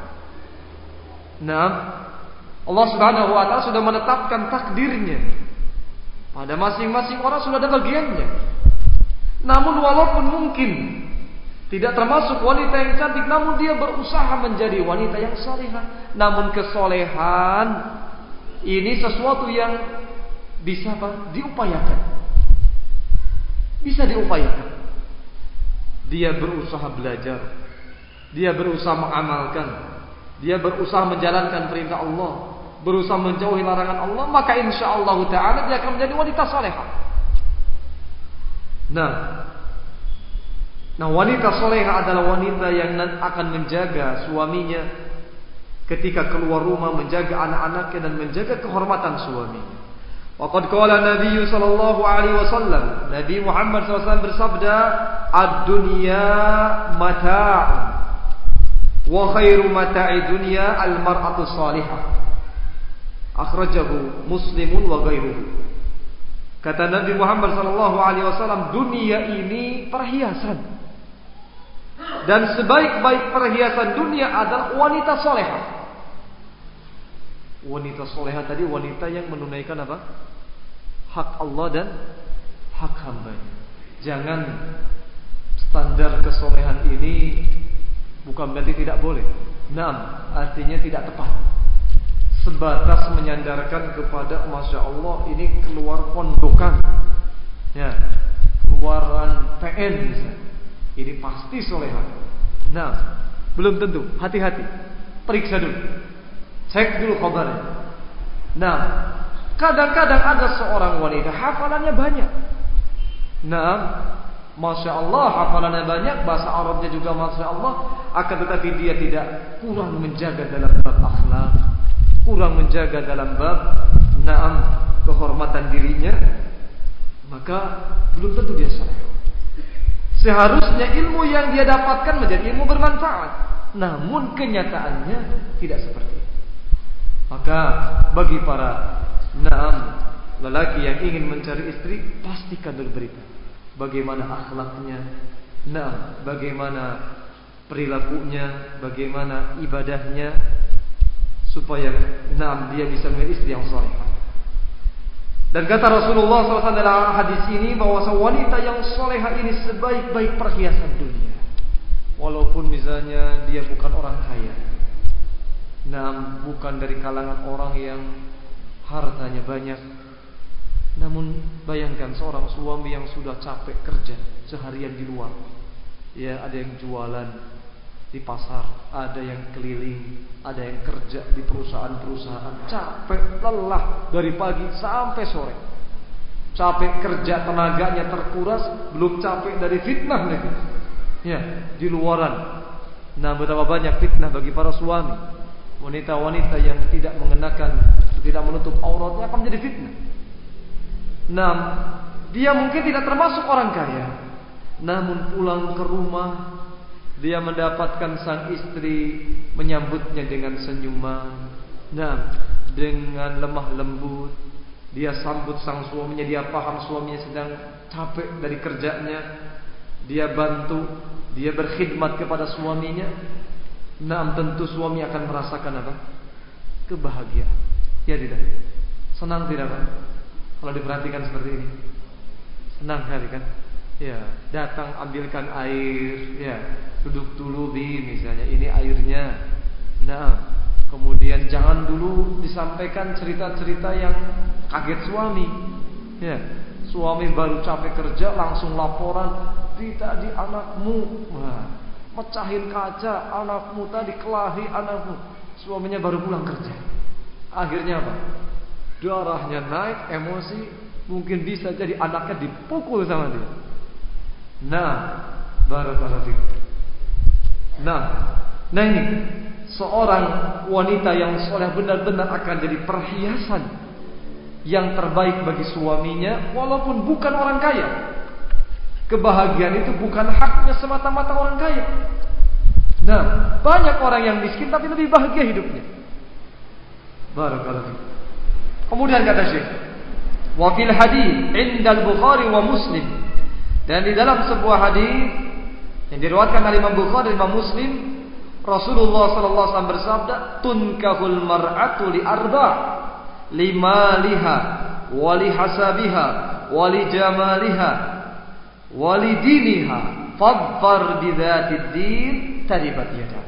Allah Subhanahu wa taala sudah menetapkan takdirnya. Pada masing-masing orang sudah ada bagiannya. Namun walaupun mungkin tidak termasuk wanita yang cantik, namun dia berusaha menjadi wanita yang salehah. Namun kesolehan ini sesuatu yang bisa diupayakan. Bisa diupayakan. Dia berusaha belajar, dia berusaha mengamalkan, dia berusaha menjalankan perintah Allah, berusaha menjauhi larangan Allah, maka insyaallah taala dia akan menjadi wanita salehah. Nah, wanita solehah adalah wanita yang akan menjaga suaminya ketika keluar rumah, menjaga anak-anaknya dan menjaga kehormatan suaminya. Waqad qala Nabi sallallahu alaihi wasallam, Nabi Muhammad SAW bersabda, "Ad-dunya mata'un wa khairu mata'i dunya al-mar'atu salihah." Akhrajahu Muslimun wa ghairuhu. Kata Nabi Muhammad sallallahu alaihi wasallam, dunia ini perhiasan. Dan sebaik-baik perhiasan dunia adalah wanita solehah. Wanita solehah tadi wanita yang menunaikan apa? Hak Allah dan hak hambanya. Jangan standar kesolehan ini bukan berarti tidak boleh. Artinya tidak tepat. Sebatas menyandarkan kepada Masya Allah ini keluar pondokan, ya, keluaran PN misalnya. Ini pasti solehah. Belum tentu. Hati-hati. Periksa dulu. Cek dulu khabarnya. Kadang-kadang ada seorang wanita hafalannya banyak. Masya Allah hafalannya banyak, bahasa Arabnya juga Masya Allah. Akan tetapi dia tidak kurang menjaga dalam bab akhlak, kurang menjaga dalam bab kehormatan dirinya, maka belum tentu dia solehah. Seharusnya ilmu yang dia dapatkan menjadi ilmu bermanfaat. Namun kenyataannya tidak seperti itu. Maka bagi para lelaki yang ingin mencari istri, pastikan dulu berita bagaimana akhlaknya, bagaimana perilakunya, bagaimana ibadahnya, supaya dia bisa memilih istri yang salehah. Dan kata Rasulullah SAW dalam hadis ini bahwa wanita yang solehah ini sebaik-baik perhiasan dunia. Walaupun misalnya dia bukan orang kaya, bukan dari kalangan orang yang hartanya banyak. Namun bayangkan seorang suami yang sudah capek kerja seharian di luar. Ya, ada yang jualan, di pasar, ada yang keliling, ada yang kerja di perusahaan-perusahaan, capek, lelah dari pagi sampai sore. Capek kerja, tenaganya terkuras, belum capek dari fitnah lagi. Ya, di luaran. Nah, betapa banyak fitnah bagi para suami. Wanita-wanita yang tidak mengenakan, tidak menutup auratnya akan menjadi fitnah. Nah, dia mungkin tidak termasuk orang kaya, namun pulang ke rumah dia mendapatkan sang istri menyambutnya dengan senyuman. Nah, dengan lemah lembut dia sambut sang suaminya. Dia paham suaminya sedang capek dari kerjanya. Dia bantu, dia berkhidmat kepada suaminya. Nah, tentu suami akan merasakan apa? Kebahagiaan. Ya tidak? Senang tidak Pak? Kalau diperhatikan seperti ini. Senang sekali kan? Ya, datang ambilkan air, ya, duduk dulu misalnya, ini airnya. Nah, kemudian jangan dulu disampaikan cerita-cerita yang kaget suami. Ya, suami baru capek kerja langsung laporan, tadi anakmu, mecahin kaca, anakmu tadi kelahi anakmu. Suaminya baru pulang kerja. Akhirnya apa? Darahnya naik, emosi, mungkin bisa jadi anaknya dipukul sama dia. Nah, barakallahu fiik. Nah ini seorang wanita yang soleh benar-benar akan jadi perhiasan yang terbaik bagi suaminya, walaupun bukan orang kaya. Kebahagiaan itu bukan haknya semata-mata orang kaya. Nah, banyak orang yang miskin tapi lebih bahagia hidupnya. Barakallahu fiik. Kemudian kata Syekh, wa fil hadits indal Bukhari wa Muslim, dan di dalam sebuah hadis yang diriwayatkan oleh Imam Bukhari dan Imam Muslim, Rasulullah sallallahu alaihi wasallam bersabda, tunkahul mar'atu li arba', limaliha wa li hasabiha wa li jamaliha wa li diniha, fadfar bidzatid din taribat yadak.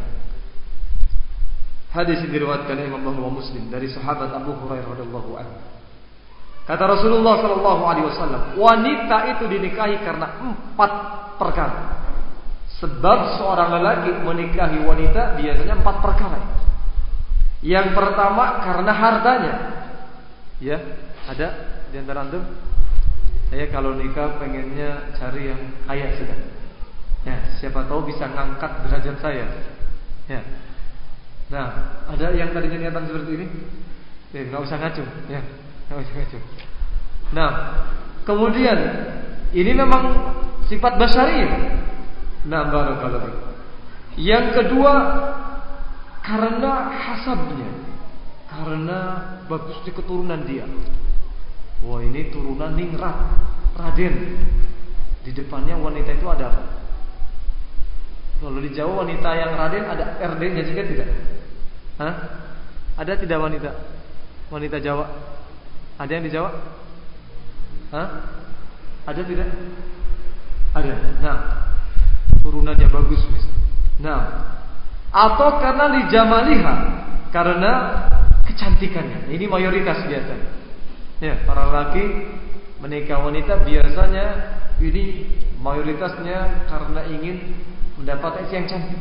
Hadis yang diriwayatkan oleh Imam Bukhari wa Muslim dari sahabat Abu Hurairah radhiyallahu anhu. Kata Rasulullah sallallahu alaihi wasallam, wanita itu dinikahi karena 4 perkara. Sebab seorang lelaki menikahi wanita biasanya 4 perkara. Yang pertama karena hartanya. Ya, ada di antara antum? Saya kalau nikah pengennya cari yang kaya sudah. Ya, siapa tahu bisa ngangkat derajat saya. Ya. Nah, ada yang tadinya niatan seperti ini? Ya, nggak usah ngaco. Ya, nggak usah ngaco. Nah, kemudian ini memang sifat basyariyah. Nah, barakallahu. Yang kedua karena hasabnya, karena bagusnya keturunan dia. Wah, ini turunan ningrat, Raden. Di depannya wanita itu ada apa? Kalau di Jawa wanita yang Raden ada RD-nya juga tidak? Hah? Ada tidak wanita Jawa? Ada yang di Jawa? Hah? Ada tidak? Ada. Nah, turunannya bagus misalnya. Nah, atau karena li jamaliha, karena kecantikannya. Ini mayoritas biasanya. Ya, para laki menikah wanita biasanya ini mayoritasnya karena ingin mendapat istri yang cantik.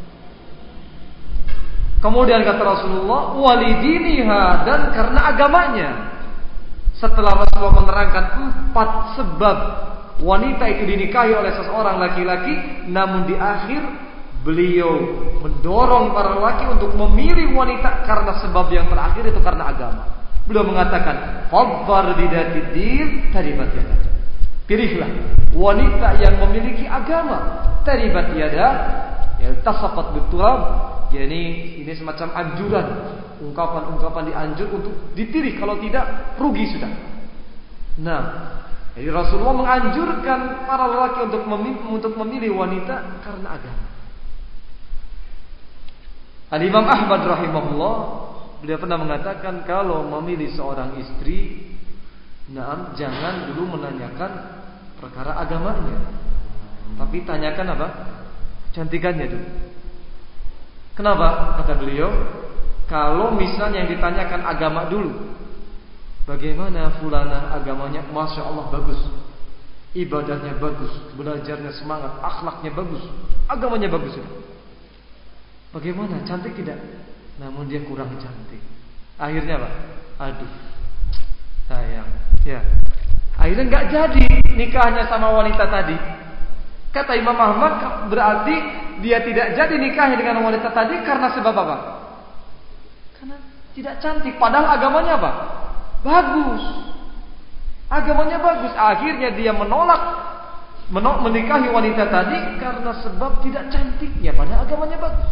Kemudian kata Rasulullah, walidiniha, dan karena agamanya. Setelah Rasulullah menerangkan 4 sebab wanita itu dinikahi oleh seseorang laki-laki, namun di akhir beliau mendorong para laki untuk memilih wanita karena sebab yang terakhir itu karena agama. Beliau mengatakan, fadfar bidzatid din taribat yadak. Pilihlah wanita yang memiliki agama. Taribat yadak, yaltasaqat biturab. Ini semacam anjuran, ungkapan-ungkapan dianjur untuk dipilih, kalau tidak rugi sudah. Nah, jadi Rasulullah menganjurkan para lelaki untuk memilih wanita karena agama. Al-Imam Ahmad rahimahullah, beliau pernah mengatakan kalau memilih seorang istri, jangan dulu menanyakan perkara agamanya, tapi tanyakan apa? Cantikannya dulu. Kenapa? Kata beliau, kalau misalnya yang ditanyakan agama dulu, bagaimana fulanah agamanya? Masya Allah bagus, ibadahnya bagus, belajarnya semangat, akhlaknya bagus, agamanya bagus. Bagaimana? Cantik tidak? Namun dia kurang cantik. Akhirnya apa? Aduh, sayang. Ya. Akhirnya nggak jadi nikahnya sama wanita tadi. Kata Imam Ahmad, berarti dia tidak jadi nikahnya dengan wanita tadi karena sebab apa? Karena tidak cantik. Padahal agamanya apa? Bagus. Agamanya bagus. Akhirnya dia menolak menikahi wanita tadi karena sebab tidak cantiknya. Padahal agamanya bagus.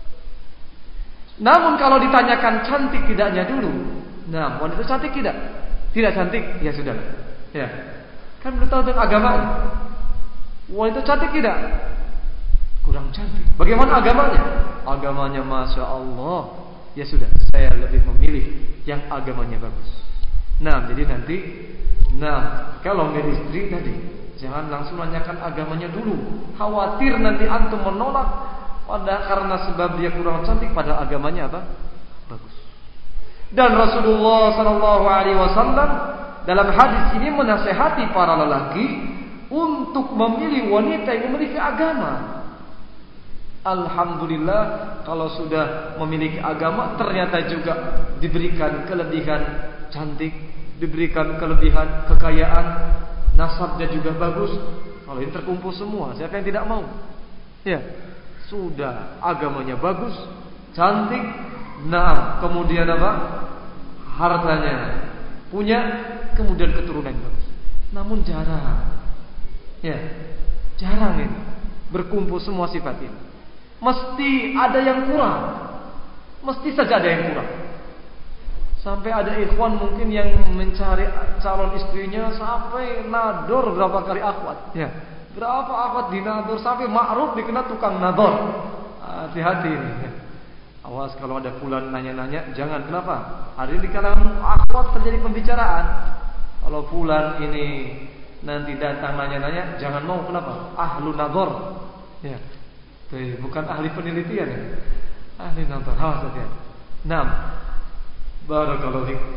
Namun kalau ditanyakan cantik tidaknya dulu, nah wanita cantik tidak? Tidak cantik, ya sudah. Ya, kan belum tahu tentang agamanya. Wanita cantik tidak? Kurang cantik. Bagaimana agamanya? Agamanya Masya Allah. Ya sudah, saya lebih memilih yang agamanya bagus. Nah, jadi nanti, kalau milih istri tadi, jangan langsung nanyakan agamanya dulu. Khawatir nanti antum menolak karena sebab dia kurang cantik, pada agamanya apa? Bagus. Dan Rasulullah SAW dalam hadis ini menasehati para lelaki untuk memilih wanita yang memiliki agama. Alhamdulillah, kalau sudah memiliki agama ternyata juga diberikan kelebihan cantik, diberikan kelebihan kekayaan, nasabnya juga bagus. Kalau ini terkumpul semua, siapa yang tidak mau? Ya, sudah agamanya bagus, cantik, kemudian apa? Hartanya punya, kemudian keturunan bagus. Namun jarang. Ya, jarang ini berkumpul semua sifat ini. Mesti ada yang kurang. Mesti saja ada yang kurang. Sampai ada ikhwan mungkin yang mencari calon istrinya sampai nador berapa kali akhwat. Ya, berapa akhwat dinador sampai ma'ruf dikenal tukang nador. Hati-hati ini. Awas kalau ada fulan nanya-nanya, jangan. Kenapa? Hari ini di kalangan akhwat terjadi pembicaraan. Kalau fulan ini nanti datang nanya-nanya, jangan mau. Kenapa? Ahlu nador. Ya, bukan ahli penelitian ya. Ahli nador. Awas hati-hati. Barakallahu fiik.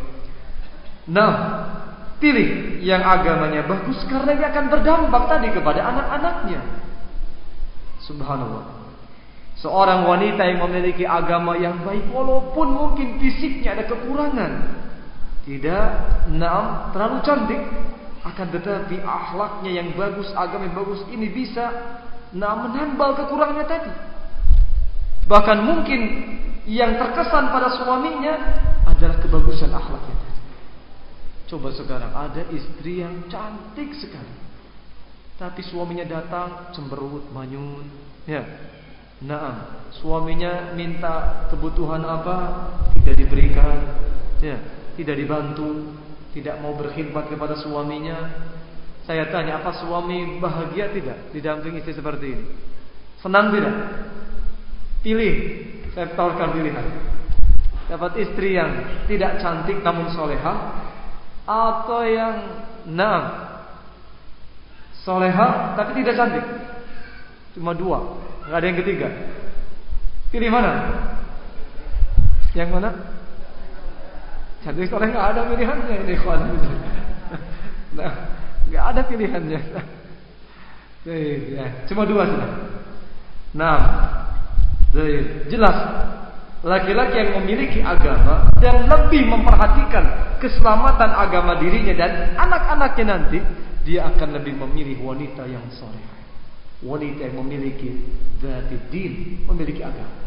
Pilih yang agamanya bagus karena dia akan berdampak tadi kepada anak-anaknya. Subhanallah. Seorang wanita yang memiliki agama yang baik, walaupun mungkin fisiknya ada kekurangan, tidak terlalu cantik, akan tetapi akhlaknya yang bagus, agama yang bagus ini bisa menambal kekurangannya tadi. Bahkan mungkin yang terkesan pada suaminya adalah kebagusan akhlaknya tadi. Coba sekarang ada istri yang cantik sekali, tapi suaminya datang cemberut, manyun. Ya, suaminya minta kebutuhan apa, tidak diberikan. Ya, tidak dibantu, tidak mau berkhidmat kepada suaminya. Saya tanya, apa suami bahagia tidak didampingi istri seperti ini? Senang tidak? Pilih, saya tawarkan pilihan. Dapat istri yang tidak cantik namun solehah, atau yang solehah tapi tidak cantik. Cuma dua, nggak ada yang ketiga. Pilih mana? Yang mana? Cantik soleh nggak ada pilihannya ini, kawan. Nggak ada pilihannya. Ya, cuma dua sudah. Jelas laki-laki yang memiliki agama dan lebih memperhatikan keselamatan agama dirinya dan anak-anaknya nanti, dia akan lebih memilih wanita yang soleh, wanita yang memiliki dzatid din, memiliki agama.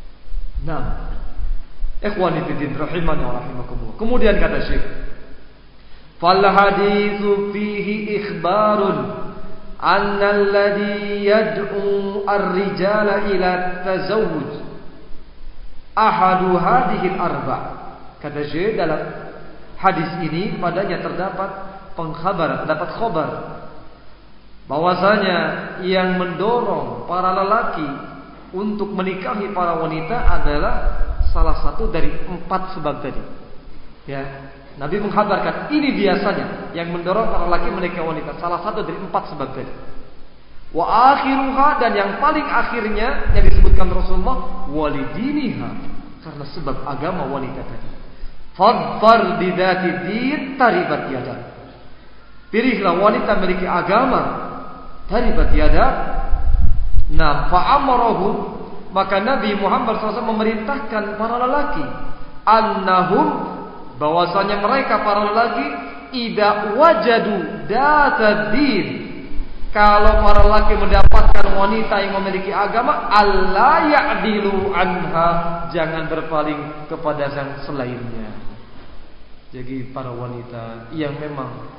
Ikhwani fi din rahimani wa rahimakumullah. Kemudian kata Syekh, fal haditsu fihi ikhbarun anna alladhi yad'u ar-rijala ila tazawwuj ahadu hadhihi al-arba'. Kata Syekh, dalam hadis ini padanya terdapat pengkhabaran, terdapat khabar bahwasanya yang mendorong para lelaki untuk menikahi para wanita adalah salah satu dari 4 sebab tadi. Ya, Nabi mengkhabarkan ini biasanya yang mendorong para lelaki menikahi wanita, salah satu dari 4 sebab tadi. Wa akhiruha, dan yang paling akhirnya yang disebutkan Rasulullah, walidiniha, karena sebab agama wanita tadi. Fadfar bidzati din taribat yadak. Pilihlah wanita memiliki agama, taribat yadak. Fa'amarahum maka Nabi Muhammad SAW memerintahkan para lelaki, annahum, bahwasanya mereka para lelaki, idza wajadu datadin, kalau para lelaki mendapatkan wanita yang memiliki agama, alla ya'dilu anha, jangan berpaling kepada yang selainnya. Jadi para wanita yang memang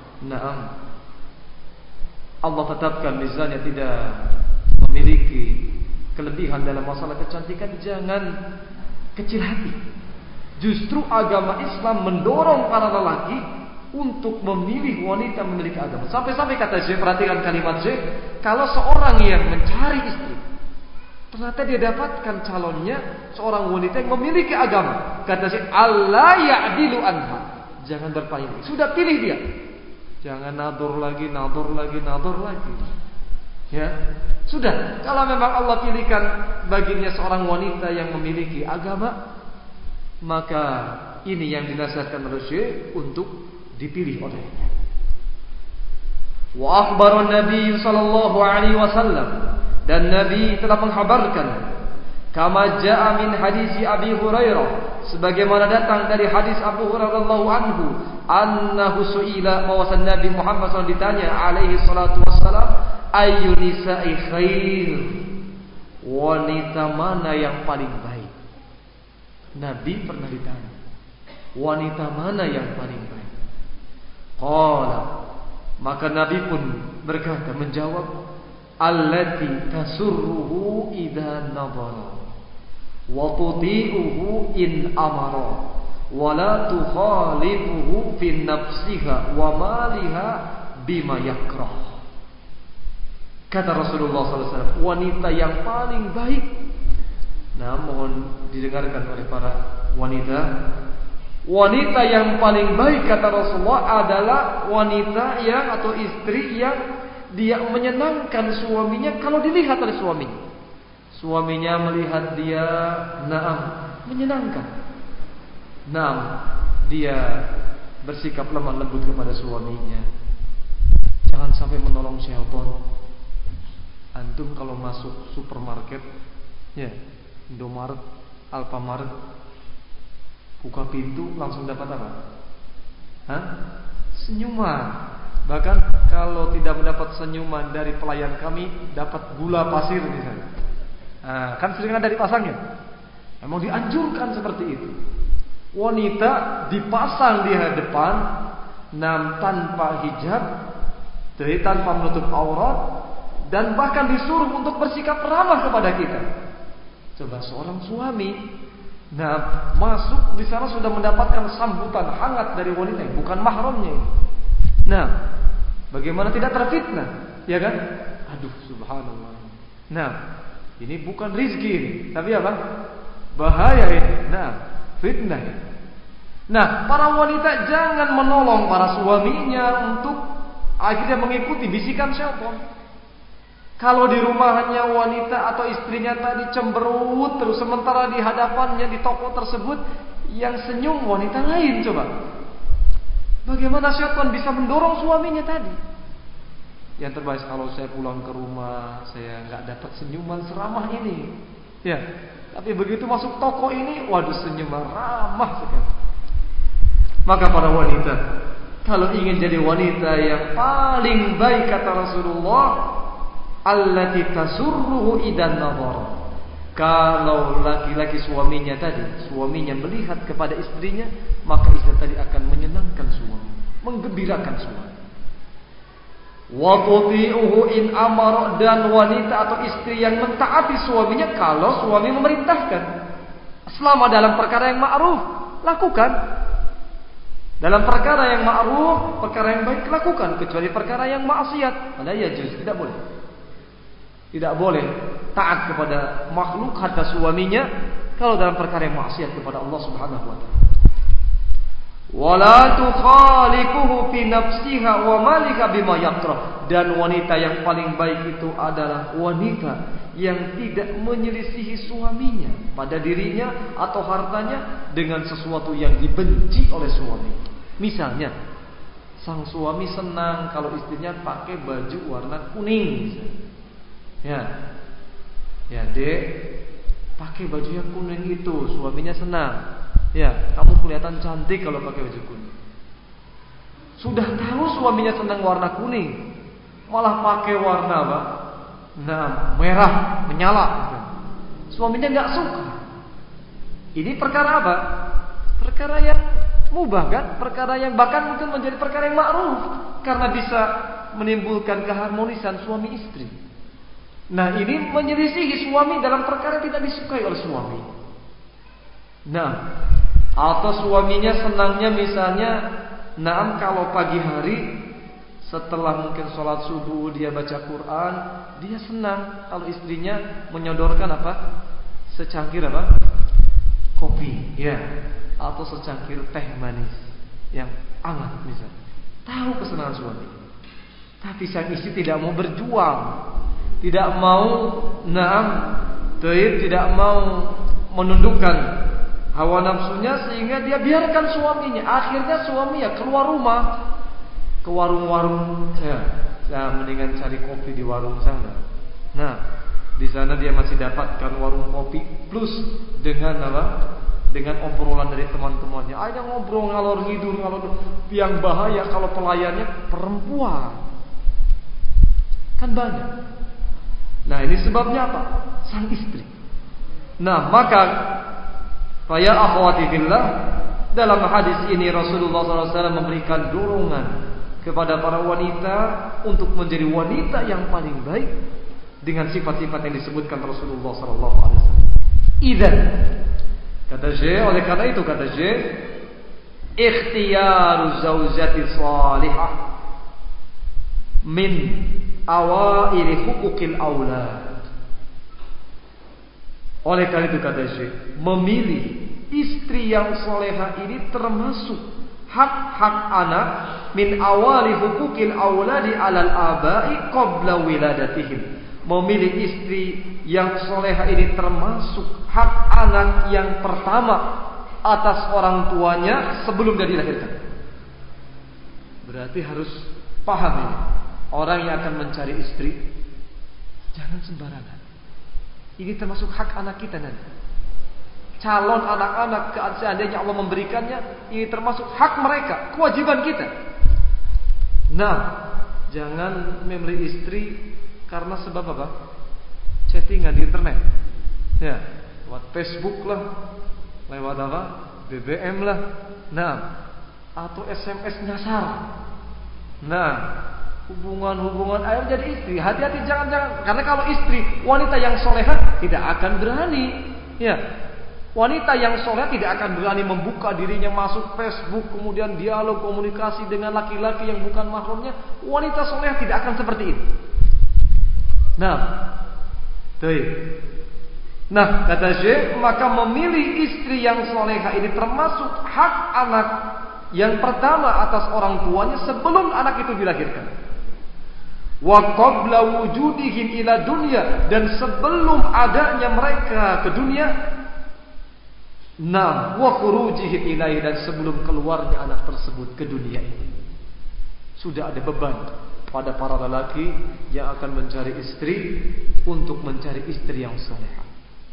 Allah tetapkan misalnya tidak memiliki kelebihan dalam masalah kecantikan, jangan kecil hati. Justru agama Islam mendorong para lelaki untuk memilih wanita memiliki agama. Sampai-sampai kata Syekh, perhatikan kalimat Syekh, kalau seorang yang mencari istri, ternyata dia dapatkan calonnya seorang wanita yang memiliki agama, kata Syekh, alla ya'dilu anha, jangan berpaling. Sudah pilih dia, jangan nadur lagi. Ya, sudah. Kalau memang Allah pilihkan baginya seorang wanita yang memiliki agama, maka ini yang dinasihatkan oleh Syekh untuk dipilih olehnya. Wa akhbara Nabi sallallahu alaihi wasallam, dan Nabi telah menghabarkan, kama jaa min hadis Abi Hurairah, sebagaimana datang dari hadis Abu Hurairah radhiyallahu anhu, annahu su'ila, bahwasan Nabi Muhammad SAW ditanya alaihi salatu wassalam, ayyu nisa'i khair, wanita mana yang paling baik. Nabi pernah ditanya, wanita mana yang paling baik? Qala, maka Nabi pun berkata, menjawab, allati tasurruhu idza nadara wa tuti'uhu in amara wa la tukhalifuhu fi nafsiha wa maliha bima yakrah. Kata Rasulullah SAW, wanita yang paling baik. Nah, mohon didengarkan oleh para wanita. Wanita yang paling baik, kata Rasulullah, adalah wanita yang atau istri yang dia menyenangkan suaminya kalau dilihat oleh suaminya. Suaminya melihat dia, menyenangkan. Dia bersikap lemah lembut kepada suaminya. Jangan sampai menolong syaitan. Antum kalau masuk supermarket, ya, Indomaret, Alfamaret, buka pintu langsung dapat apa? Senyuman. Bahkan kalau tidak mendapat senyuman dari pelayan kami, dapat gula pasir misalnya. Kan sering ada dipasangnya. Memang dianjurkan seperti itu. Wanita dipasang di hadapan, tanpa hijab, jadi tanpa menutup aurat, dan bahkan disuruh untuk bersikap ramah kepada kita. Coba seorang suami, masuk di sana sudah mendapatkan sambutan hangat dari wanita yang bukan mahramnya. Bagaimana tidak terfitnah, ya kan? Aduh, subhanallah. Ini bukan rizki ini, tapi apa? Bahaya ini. Fitnah. Para wanita jangan menolong para suaminya untuk akhirnya mengikuti bisikan syaitan. Kalau di rumahnya wanita atau istrinya tadi cemberut terus, sementara di hadapannya di toko tersebut yang senyum wanita lain, coba. Bagaimana syaitan bisa mendorong suaminya tadi? Yang terbaik kalau saya pulang ke rumah, saya nggak dapat senyuman seramah ini. Ya, tapi begitu masuk toko ini, waduh, senyuman ramah sekali. Maka para wanita, kalau ingin jadi wanita yang paling baik, kata Rasulullah, allati tasurruhu idan nadhar, kalau laki-laki suaminya melihat kepada istrinya, maka istri tadi akan menyenangkan suami, menggembirakan suami. Wa tuti'uhu in amara, dan wanita atau istri yang mentaati suaminya kalau suami memerintahkan. Selama dalam perkara yang ma'ruf, lakukan. Dalam perkara yang ma'ruf, perkara yang baik, lakukan. Kecuali perkara yang maksiat, la yajuz, tidak boleh. Tidak boleh taat kepada makhluk hatta suaminya kalau dalam perkara yang maksiat kepada Allah Subhanahu wa taala. Wala tukhaliquhu fi nafsiha wa malika bima yakrah, dan wanita yang paling baik itu adalah wanita yang tidak menyelisihi suaminya pada dirinya atau hartanya dengan sesuatu yang dibenci oleh suami. Misalnya, sang suami senang kalau istrinya pakai baju warna kuning misalnya. Ya, Dek, pakai baju yang kuning itu, suaminya senang. Ya, kamu kelihatan cantik kalau pakai baju kuning. Sudah tahu suaminya senang warna kuning, malah pakai warna apa? Nah, merah menyala. Suaminya nggak suka. Ini perkara apa? Perkara yang mubah kan? Perkara yang bahkan mungkin menjadi perkara yang ma'ruf karena bisa menimbulkan keharmonisan suami istri. Nah, ini menyelisihi suami dalam perkara yang tidak disukai oleh suami. Nah, atau suaminya senangnya misalnya, kalau pagi hari setelah mungkin sholat subuh dia baca Quran, dia senang kalau istrinya menyodorkan apa? Secangkir apa? Kopi, ya, atau secangkir teh manis yang hangat misalnya. Tahu kesenangan suami. Tapi sang istri tidak mau berjuang, tidak mau tidak mau menundukkan hawa nafsunya sehingga dia biarkan suaminya. Akhirnya suami ya keluar rumah ke warung-warung, ya mendingan cari kopi di warung sana. Nah, di sana dia masih dapatkan warung kopi plus dengan apa? Dengan obrolan dari teman-temannya. Ada ngobrol ngalor ngidur. Yang bahaya kalau pelayannya perempuan. Kan banyak. Nah, ini sebabnya apa? Sang istri. Nah, maka ya akhwati fillah, dalam hadis ini Rasulullah SAW memberikan dorongan kepada para wanita untuk menjadi wanita yang paling baik dengan sifat-sifat yang disebutkan Rasulullah SAW. Idzan, kata Syekh, oleh karena itu kata Syekh, ikhtiyaru zaujati salihah min awaili hukukil aulad. Oleh karena itu kata Syekh, memilih istri yang soleha ini termasuk hak-hak anak min awali hukukil auladi alal abai qabla wiladatihim. Memilih istri yang soleha ini termasuk hak anak yang pertama atas orang tuanya sebelum dia dilahirkan. Berarti harus paham ini. Orang yang akan mencari istri jangan sembarangan. Ini termasuk hak anak kita nanti. Calon anak-anak seandainya Allah memberikannya, ini termasuk hak mereka, kewajiban kita. Nah, jangan memilih istri karena sebab apa? Chattingan di internet. Ya, lewat Facebook lah, lewat apa? BBM lah. Nah, atau SMS nyasar. Nah, hubungan-hubungan ayo jadi istri. Hati-hati, jangan. Karena kalau istri wanita yang solehah tidak akan berani. Ya, wanita yang soleh tidak akan berani membuka dirinya masuk Facebook, kemudian dialog komunikasi dengan laki-laki yang bukan mahramnya. Wanita soleh tidak akan seperti itu. Nah, kata Syekh, maka memilih istri yang solehah ini termasuk hak anak yang pertama atas orang tuanya sebelum anak itu dilahirkan. Wa qabla wujudihim ila dunya, dan sebelum adanya mereka ke dunia. Nah, wa khurujihim ilaihi, dan sebelum keluarnya anak tersebut ke dunia ini. Sudah ada beban pada para lelaki yang akan mencari istri untuk mencari istri yang salehah.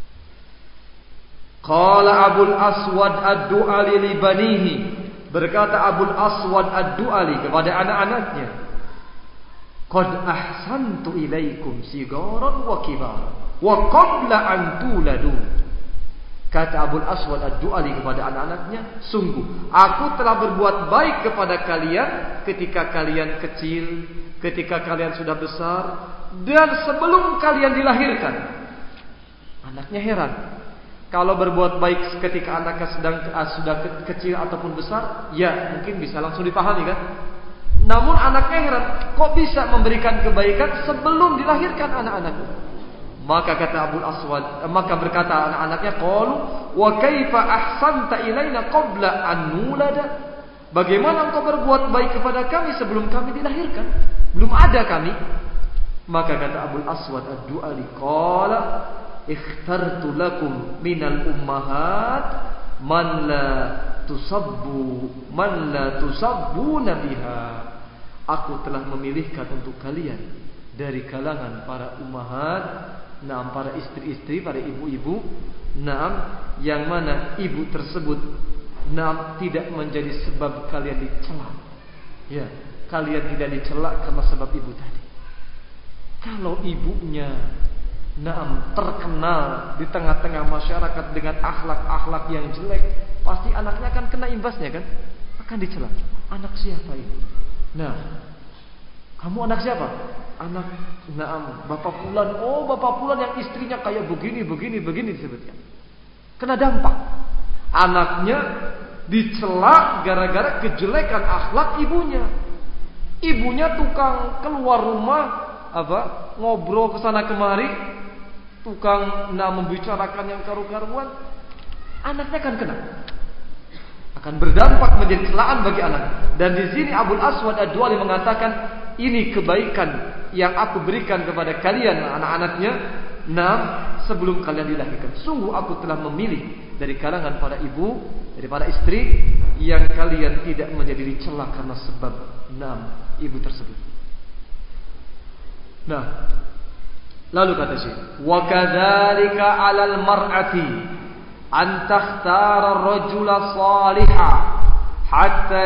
Qala Abul Aswad Ad-Du'ali li banihi, berkata Abul Aswad Ad-Du'ali kepada anak-anaknya, qad ahsantu ilaikum sigaran wa kibaran wa qabla an tuladu. Kata Abul Aswad Ad-Du'ali kepada anak-anaknya, sungguh aku telah berbuat baik kepada kalian ketika kalian kecil, ketika kalian sudah besar, dan sebelum kalian dilahirkan. Anaknya heran. Kalau berbuat baik ketika anaknya sudah kecil ataupun besar, ya mungkin bisa langsung dipahami kan. Namun anaknya heran, kok bisa memberikan kebaikan sebelum dilahirkan anak-anaknya? Maka kata Abul Aswad, maka berkata anak-anaknya, qalu wa kaifa ahsanta ilaina qabla an nulada? Bagaimana engkau berbuat baik kepada kami sebelum kami dilahirkan? Belum ada kami. Maka kata Abul Aswad Ad-Du'ali, qala ikhtartu lakum minal ummahat man la tusabbuna biha. Aku telah memilihkan untuk kalian dari kalangan para ummahat Nah, para istri-istri, para ibu-ibu, nah, yang mana ibu tersebut nah tidak menjadi sebab kalian dicela. Ya, kalian tidak dicela karena sebab ibu tadi. Kalau ibunya nah terkenal di tengah-tengah masyarakat dengan akhlak-akhlak yang jelek, pasti anaknya akan kena imbasnya kan? Akan dicela. Anak siapa ini? Nah, kamu anak siapa? Anak Bapak Fulan. Oh, Bapak Fulan yang istrinya kayak begini disebutkan. Kena dampak. Anaknya dicela gara-gara kejelekan akhlak ibunya. Ibunya tukang keluar rumah ngobrol ke sana kemari, tukang membicarakan yang karu-karuan. Anaknya akan kena. Akan berdampak menjadi celaan bagi anak. Dan di sini Abul Aswad Ad-Duali mengatakan, ini kebaikan yang aku berikan kepada kalian anak-anaknya, sebelum kalian dilahirkan. Sungguh aku telah memilih dari kalangan para ibu, dari para istri yang kalian tidak menjadi dicela karena sebab ibu tersebut. Nah, lalu kata Syekh, wa kadzalika 'alal mar'ati an takhtara ar-rajula salihah hatta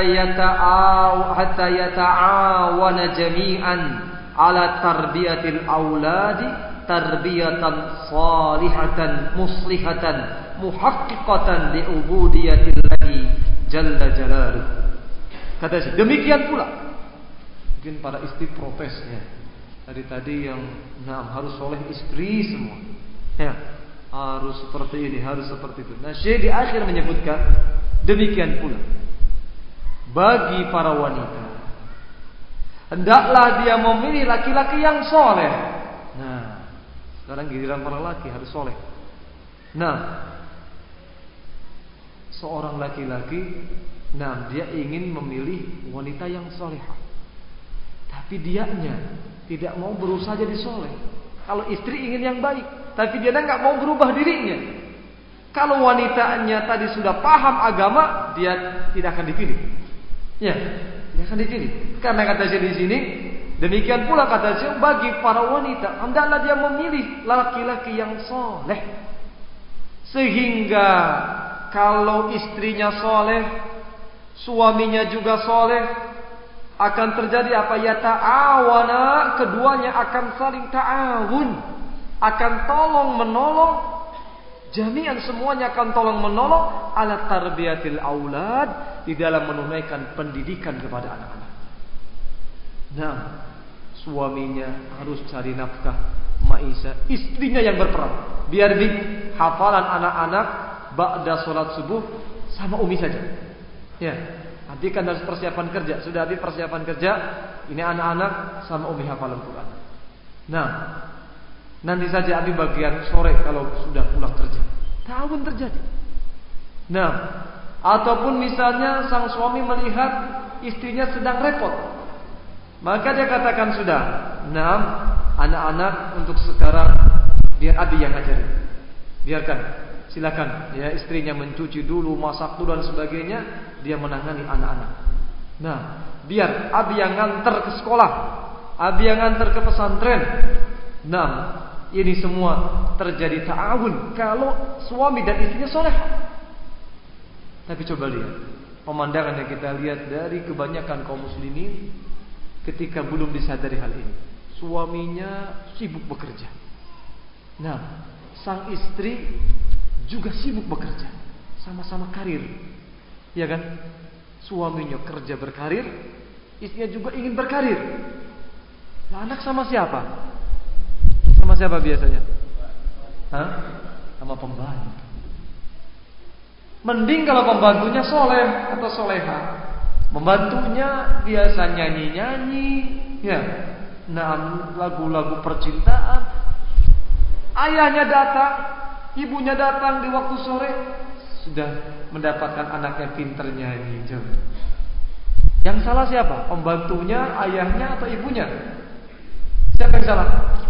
yata'awana jami'an ala tarbiyatil auladi tarbiyatan salihatan muslihatan muhaqqiqatan li ubudiyatillahi jalla jalaluh. Kata Syekh, demikian pula. Mungkin para istri protesnya. Tadi yang harus soleh istri semua. Ya, harus seperti ini, harus seperti itu. Nah, Syekh di akhir menyebutkan demikian pula bagi para wanita, hendaklah dia memilih laki-laki yang soleh. Nah, sekarang giliran para laki harus soleh. Nah, seorang laki-laki, dia ingin memilih wanita yang solehah, tapi dianya tidak mau berusaha jadi soleh. Kalau istri ingin yang baik, tapi dia nggak mau berubah dirinya. Kalau wanitanya tadi sudah paham agama, dia tidak akan dipilih. Ya, dia akan dipilih. Karena kata Syekh di sini, demikian pula kata Syekh bagi para wanita, hendaklah dia memilih laki-laki yang soleh. Sehingga kalau istrinya soleh, suaminya juga soleh, akan terjadi apa? Ta'awana, keduanya akan saling ta'awun, akan tolong menolong, jami'an semuanya akan tolong menolong ala tarbiyatil aulad, di dalam menunaikan pendidikan kepada anak-anak. Nah, suaminya harus cari nafkah maisha, istrinya yang berperan. Biar di hafalan anak-anak ba'da sholat subuh sama umi saja. Ya, nanti kan harus persiapan kerja. Sudah habis persiapan kerja, ini anak-anak sama umi hafalan Quran. Nah, nanti saja habis bagian sore kalau sudah pulang kerja. Ta'awun terjadi. Nah, ataupun misalnya sang suami melihat istrinya sedang repot, maka dia katakan sudah, anak-anak untuk sekarang biar abi yang ngajarin. Biarkan, silakan ya, istrinya mencuci dulu, masak dulu dan sebagainya, dia menangani anak-anak. Nah, biar abi yang nganter ke sekolah, abi yang nganter ke pesantren. Nah, ini semua terjadi ta'awun kalau suami dan istrinya soleh. Tapi coba lihat pemandangan yang kita lihat dari kebanyakan kaum muslimin ketika belum disadari hal ini. Suaminya sibuk bekerja. Nah, sang istri juga sibuk bekerja, sama-sama karir, ya kan? Suaminya kerja berkarir, istrinya juga ingin berkarir. Nah, anak sama siapa? Sama siapa biasanya? Sama pembantu. Mending kalau pembantunya soleh atau soleha. Pembantunya biasa nyanyi-nyanyi, ya, lagu-lagu percintaan. Ayahnya datang, ibunya datang di waktu sore, sudah mendapatkan anaknya pinter nyanyi. Yang salah siapa? Pembantunya, ayahnya, atau ibunya? Siapa yang salah?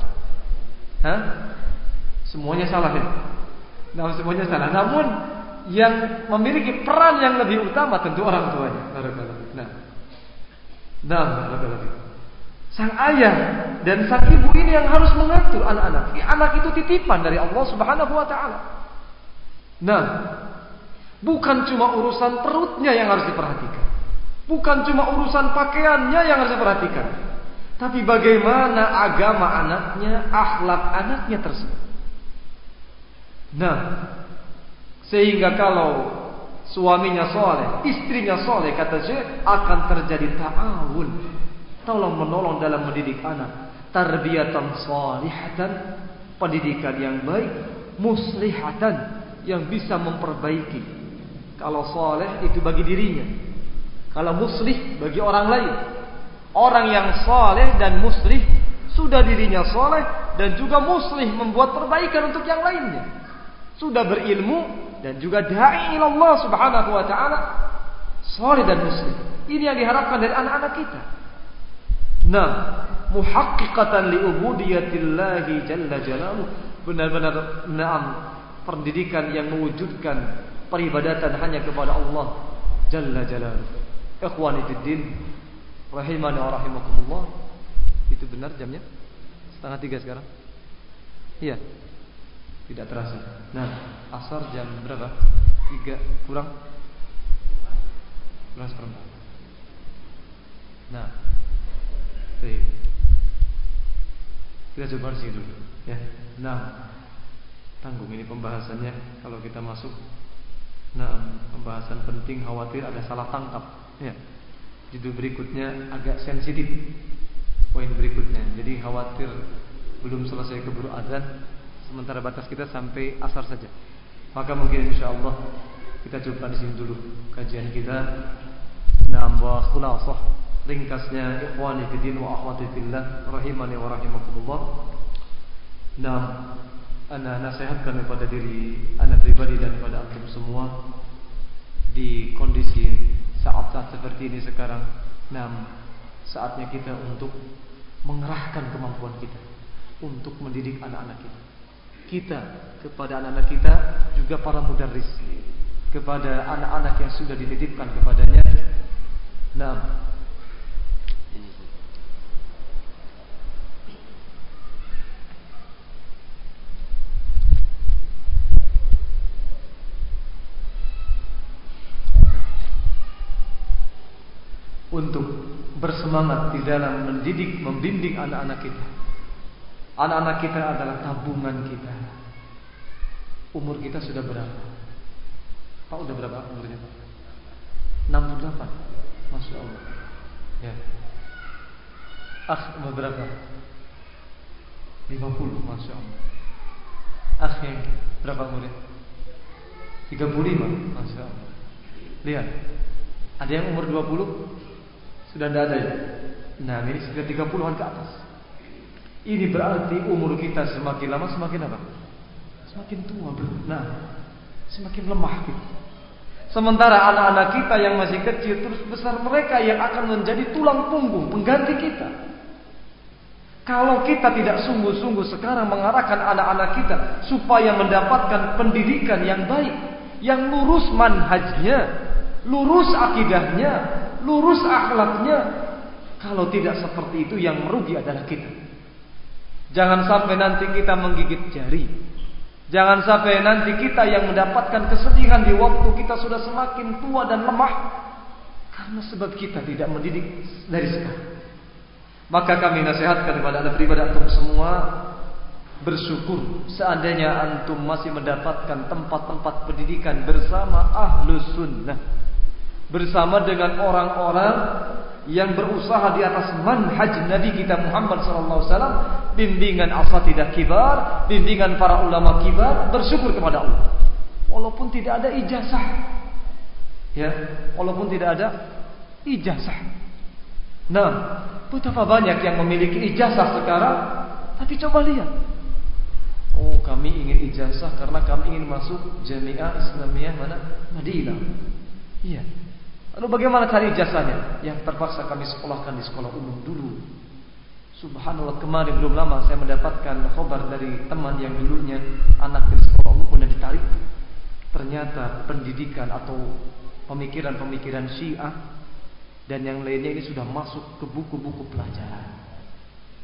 Semuanya salah ya. Semuanya salah. Namun yang memiliki peran yang lebih utama tentu orang tuanya. Sang ayah dan sang ibu ini yang harus mengatur anak-anak. Anak itu titipan dari Allah Subhanahu wa taala. Nah, bukan cuma urusan perutnya yang harus diperhatikan. Bukan cuma urusan pakaiannya yang harus diperhatikan. Tapi bagaimana agama anaknya, akhlak anaknya tersebut. Nah, sehingga kalau suaminya soleh, istrinya soleh, kata Syekh, akan terjadi ta'awun, tolong menolong dalam mendidik anak. Tarbiyatan salihatan, pendidikan yang baik. Muslihatan, yang bisa memperbaiki. Kalau soleh itu bagi dirinya, kalau muslih bagi orang lain. Orang yang soleh dan muslih, sudah dirinya soleh dan juga muslih, membuat perbaikan untuk yang lainnya. Sudah berilmu dan juga da'i ila Allah Subhanahu wa taala, saleh dan muslim. Ini yang diharapkan dari anak-anak kita. Nah, muhaqqiqatan li ubudiyatillahi jalla jalaluhu, benar-benar pendidikan yang mewujudkan peribadatan hanya kepada Allah jalla jalaluhu. Ikhwani fid din, rahimani wa rahimakumullah. Itu benar jamnya? 2:30 sekarang? Iya. Tidak terasa. Nah, asar jam berapa? 3 kurang 11:04. Nah, baik. Kita coba sini dulu, ya. Nah, tanggung ini pembahasannya. Kalau kita masuk, nah, pembahasan penting, khawatir ada salah tangkap. Ya. Judul berikutnya agak sensitif. Poin berikutnya. Jadi khawatir belum selesai keburu azan. Sementara batas kita sampai asar saja. Maka mungkin insyaallah kita coba di sini dulu kajian kita. Nambah khulasah ringkasnya, ikhwani fiddin wa akhwati fillah, rahimani wa rahimakumullah. Nah, ana nasihatkan kepada diri ana pribadi dan kepada antum semua di kondisi saat-saat seperti ini sekarang. Nah, saatnya kita untuk mengerahkan kemampuan kita untuk mendidik anak-anak kita kepada anak-anak kita, juga para mudarris kepada anak-anak yang sudah dititipkan kepadanya. Nah, untuk bersemangat di dalam mendidik, membimbing anak-anak kita. Anak-anak kita adalah tabungan kita. Umur kita sudah berapa? Pak, udah berapa umurnya, Pak? 68. Masya Allah. Ya. Umur berapa? 50. Masya Allah. Yang berapa umurnya? 35. Masya Allah. Lihat, ada yang umur 20 sudah tidak ada ya. Nah, ini sudah 30-an ke atas. Ini berarti umur kita semakin lama semakin apa? Semakin tua, bro. Nah, semakin lemah kita. Sementara anak-anak kita yang masih kecil terus besar, mereka yang akan menjadi tulang punggung pengganti kita. Kalau kita tidak sungguh-sungguh sekarang mengarahkan anak-anak kita supaya mendapatkan pendidikan yang baik, yang lurus manhajnya, lurus akidahnya, lurus akhlaknya, kalau tidak seperti itu yang merugi adalah kita. Jangan sampai nanti kita menggigit jari. Jangan sampai nanti kita yang mendapatkan kesedihan di waktu kita sudah semakin tua dan lemah, karena sebab kita tidak mendidik dari sekarang. Maka kami nasihatkan kepada anak pribadi antum semua, bersyukur seandainya antum masih mendapatkan tempat-tempat pendidikan bersama ahlus sunnah, bersama dengan orang-orang yang berusaha di atas manhaj Nabi kita Muhammad SAW, bimbingan asatidah kibar, bimbingan para ulama kibar. Bersyukur kepada Allah, walaupun tidak ada ijazah, ya, walaupun tidak ada ijazah. Nah, betapa banyak yang memiliki ijazah sekarang, tapi coba lihat, oh, kami ingin ijazah karena kami ingin masuk Jami'ah Islamiyah mana? Madinah. Iya. Lalu bagaimana cari ijazahnya? Yang terpaksa kami sekolahkan di sekolah umum dulu. Subhanallah, kemarin belum lama saya mendapatkan khabar dari teman yang dulunya anak di sekolah umum pun ditarik. Ternyata pendidikan atau pemikiran-pemikiran Syiah dan yang lainnya ini sudah masuk ke buku-buku pelajaran.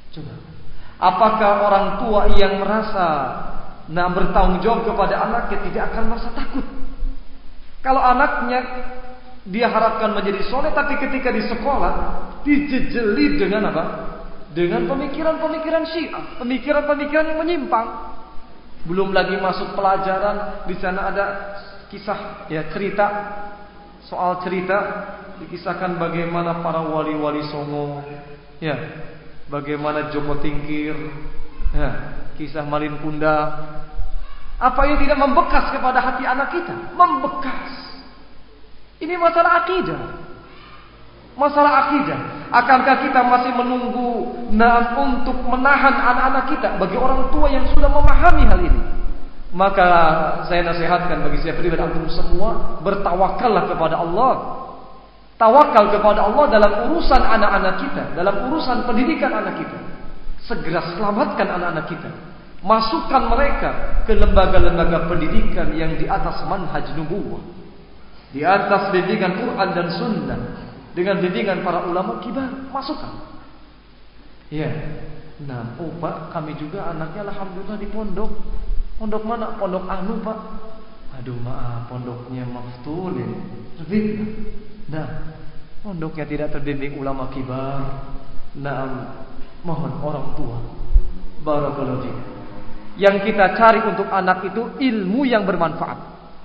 Coba. Apakah orang tua yang merasa bertanggung jawab kepada anaknya tidak akan merasa takut? Kalau anaknya dia harapkan menjadi soleh, tapi ketika di sekolah dijejeli dengan apa? Dengan pemikiran-pemikiran Syiah, pemikiran-pemikiran yang menyimpang. Belum lagi masuk pelajaran, di sana ada kisah, ya, cerita, soal cerita dikisahkan bagaimana para wali-wali songo, ya, bagaimana Joko Tingkir, ya, kisah Malin Kundang. Apa yang tidak membekas kepada hati anak kita? Membekas. Ini masalah akidah. Masalah akidah. Akankah kita masih menunggu untuk menahan anak-anak kita? Bagi orang tua yang sudah memahami hal ini, maka saya nasihatkan bagi saya pribadi, antum semua bertawakallah kepada Allah. Tawakal kepada Allah dalam urusan anak-anak kita, dalam urusan pendidikan anak kita. Segera selamatkan anak-anak kita. Masukkan mereka ke lembaga-lembaga pendidikan yang di atas manhaj nubuwah, di atas bimbingan Quran dan Sunnah, dengan bimbingan para ulama kibar. Masukkan. Ya. Nah, Pak, kami juga anaknya alhamdulillah di pondok. Pondok mana? Pondok anu, Pak. Aduh, maaf, pondoknya Maftulin. Terbitlah. Nah, pondoknya tidak terbimbing ulama kibar. Nah, mohon orang tua, barakallahu fiik, yang kita cari untuk anak itu ilmu yang bermanfaat.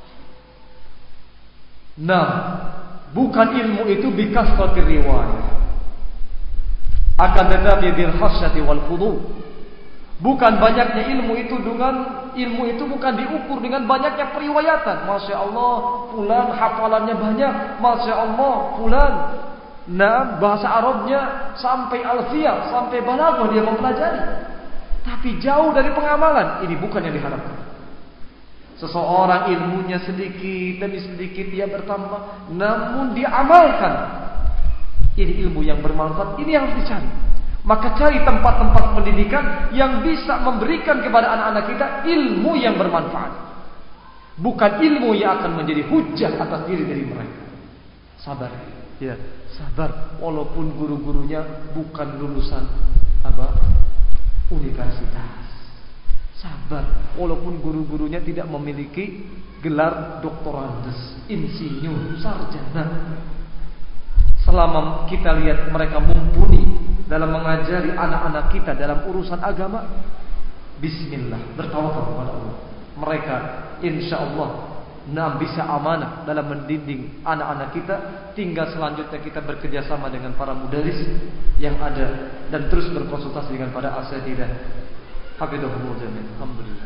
Nah, bukan ilmu itu bikasratir riwayah, akan tetapi bil khasyati wal khudu'. Bukan banyaknya ilmu itu bukan diukur dengan banyaknya periwayatan. Masya Allah, fulan hafalannya banyak. Masya Allah, fulan bahasa Arabnya sampai alfiyah, sampai balaghah dia mempelajari. Tapi jauh dari pengamalan. Ini bukan yang diharapkan. Seseorang ilmunya sedikit demi sedikit dia bertambah, namun dia amalkan. Ini ilmu yang bermanfaat. Ini yang harus dicari. Maka cari tempat-tempat pendidikan yang bisa memberikan kepada anak-anak kita ilmu yang bermanfaat. Bukan ilmu yang akan menjadi hujah atas diri dari mereka. Sabar, ya, sabar. Walaupun guru-gurunya bukan lulusan universitas. Sabar, walaupun guru-gurunya tidak memiliki gelar doktorandes, insinyur, sarjana. Selama kita lihat mereka mumpuni dalam mengajari anak-anak kita dalam urusan agama, bismillah, bertawakal kepada Allah. Mereka insyaallah bisa amanah dalam mendidik anak-anak kita. Tinggal selanjutnya kita bekerja sama dengan para mudaris yang ada dan terus berkonsultasi dengan para asatidzah. Hafizahumullah jami'an. Alhamdulillah.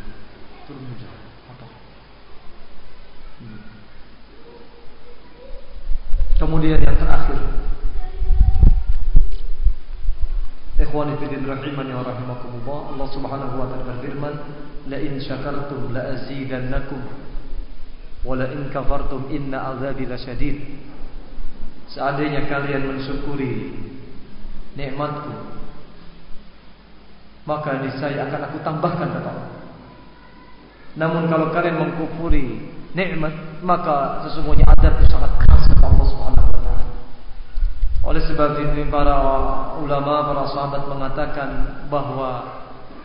Kemudian yang terakhir, ikhwani fillah rahimani wa rahimakumullah, Allah Subhanahu wa taala berfirman, la in syakartum la azidannakum wa la in kafartum inna azabi lasyadid. Seandainya kalian mensyukuri nikmatku, maka niscaya akan aku tambahkan, kata Allah. Namun kalau kalian mengkufuri nikmat, maka sesungguhnya azabku sangat keras, kata Allah Subhanahu wa taala. Oleh sebab ini para ulama, para sahabat mengatakan bahwa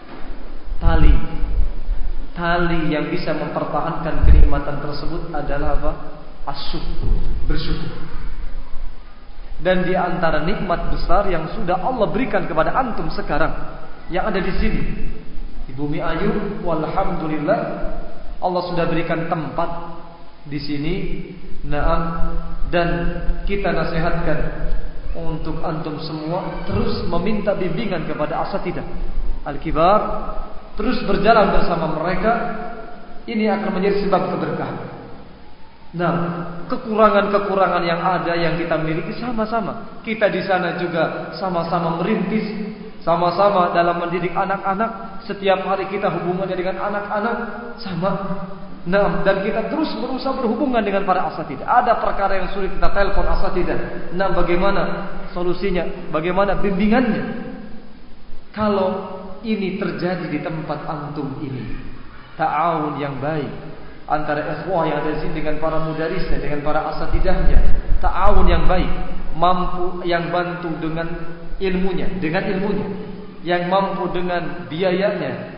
tali yang bisa mempertahankan kenikmatan tersebut adalah apa? Asyukur, bersyukur. Dan di antara nikmat besar yang sudah Allah berikan kepada antum sekarang yang ada di sini di bumi ayu, walhamdulillah, Allah sudah berikan tempat di sini. Dan kita nasihatkan untuk antum semua terus meminta bimbingan kepada asatidzah al-kibar, terus berjalan bersama mereka. Ini akan menjadi sebab keberkahan. Nah, kekurangan-kekurangan yang ada yang kita miliki sama-sama. Kita di sana juga sama-sama merintis, sama-sama dalam mendidik anak-anak. Setiap hari kita hubungannya dengan anak-anak sama. Nah, dan kita terus berusaha berhubungan dengan para asatidzah. Ada perkara yang sulit, kita telepon asatidzah. Nah, bagaimana solusinya? Bagaimana bimbingannya? Kalau ini terjadi di tempat antum ini, ta'awun yang baik antara ikhwah yang ada di sini dengan para mudarisnya, dengan para asatidahnya, ta'awun yang baik, mampu yang bantu dengan ilmunya, yang mampu dengan biayanya,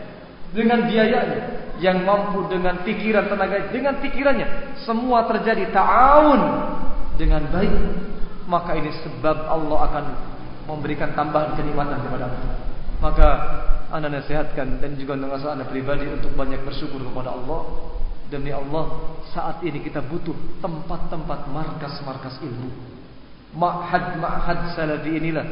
yang mampu dengan pikiran tenaga, dengan pikirannya, semua terjadi ta'awun dengan baik, maka ini sebab Allah akan memberikan tambahan kenikmatan kepada anda. Maka anda nasihatkan dan juga merasa anda pribadi untuk banyak bersyukur kepada Allah. Demi Allah, saat ini kita butuh tempat-tempat markas-markas ilmu. Ma'had salafi inilah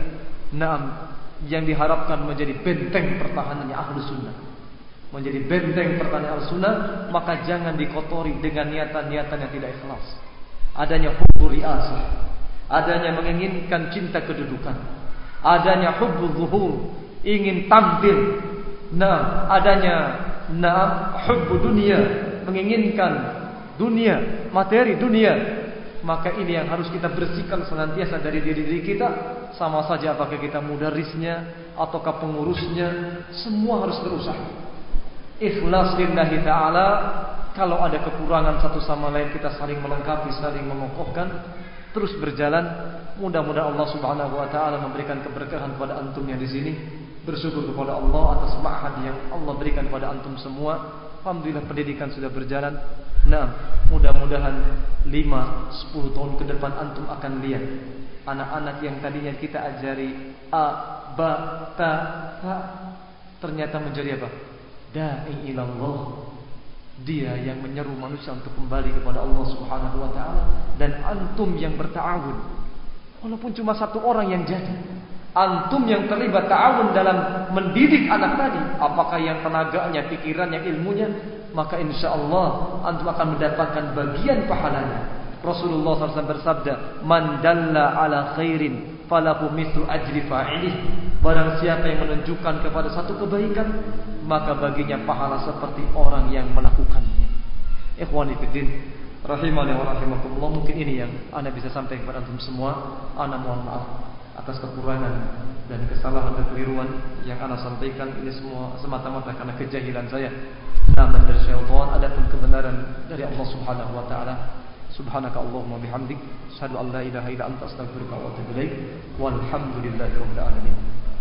yang diharapkan menjadi benteng pertahanannya Ahlus Sunnah. Menjadi benteng pertahanan Ahlus Sunnah, maka jangan dikotori dengan niatan-niatan yang tidak ikhlas. Adanya hubbu riasah, adanya menginginkan cinta kedudukan, adanya hubbu zuhur, ingin tampil, adanya hubbu dunia, menginginkan dunia, materi dunia. Maka ini yang harus kita bersihkan senantiasa dari diri kita. Sama saja apakah kita mudarisnya ataukah pengurusnya, semua harus berusaha ikhlas lillahi ta'ala. Kalau ada kekurangan satu sama lain, kita saling melengkapi, saling mengokohkan, terus berjalan. Mudah-mudahan Allah Subhanahu wa taala memberikan keberkahan kepada antum yang di sini. Bersyukur kepada Allah atas ma'had yang Allah berikan kepada antum semua. Alhamdulillah pendidikan sudah berjalan. Mudah-mudahan 5-10 tahun ke depan antum akan lihat anak-anak yang tadinya kita ajari a, ba, ta, ha, ternyata menjadi apa? Da'i ilallah. Dia yang menyeru manusia untuk kembali kepada Allah Subhanahu wa taala, dan antum yang berta'awun. Walaupun cuma satu orang yang jadi, antum yang terlibat ta'awun dalam mendidik anak tadi, apakah yang tenaganya, pikirannya, ilmunya, maka insyaallah antum akan mendapatkan bagian pahalanya. Rasulullah SAW bersabda, "Man dalla ala khairin falahu mithlu ajri fa'ilih." Barang siapa yang menunjukkan kepada satu kebaikan, maka baginya pahala seperti orang yang melakukannya. Ikhwani fiddin, rahimani wa rahimakumullah. Mungkin ini yang ana bisa sampaikan kepada antum semua. Ana mohon maaf atas kekurangan dan kesalahan dan kekeliruan yang ana sampaikan. Ini semua semata-mata karena kejahilan saya. Namun dari syaitan, adapun kebenaran dari Allah Subhanahu wa taala. Subhanaka Allahumma bihamdik, asyhadu an la ilaha illa anta, astaghfiruka wa atubu ilaik. Walhamdulillahirabbil alamin.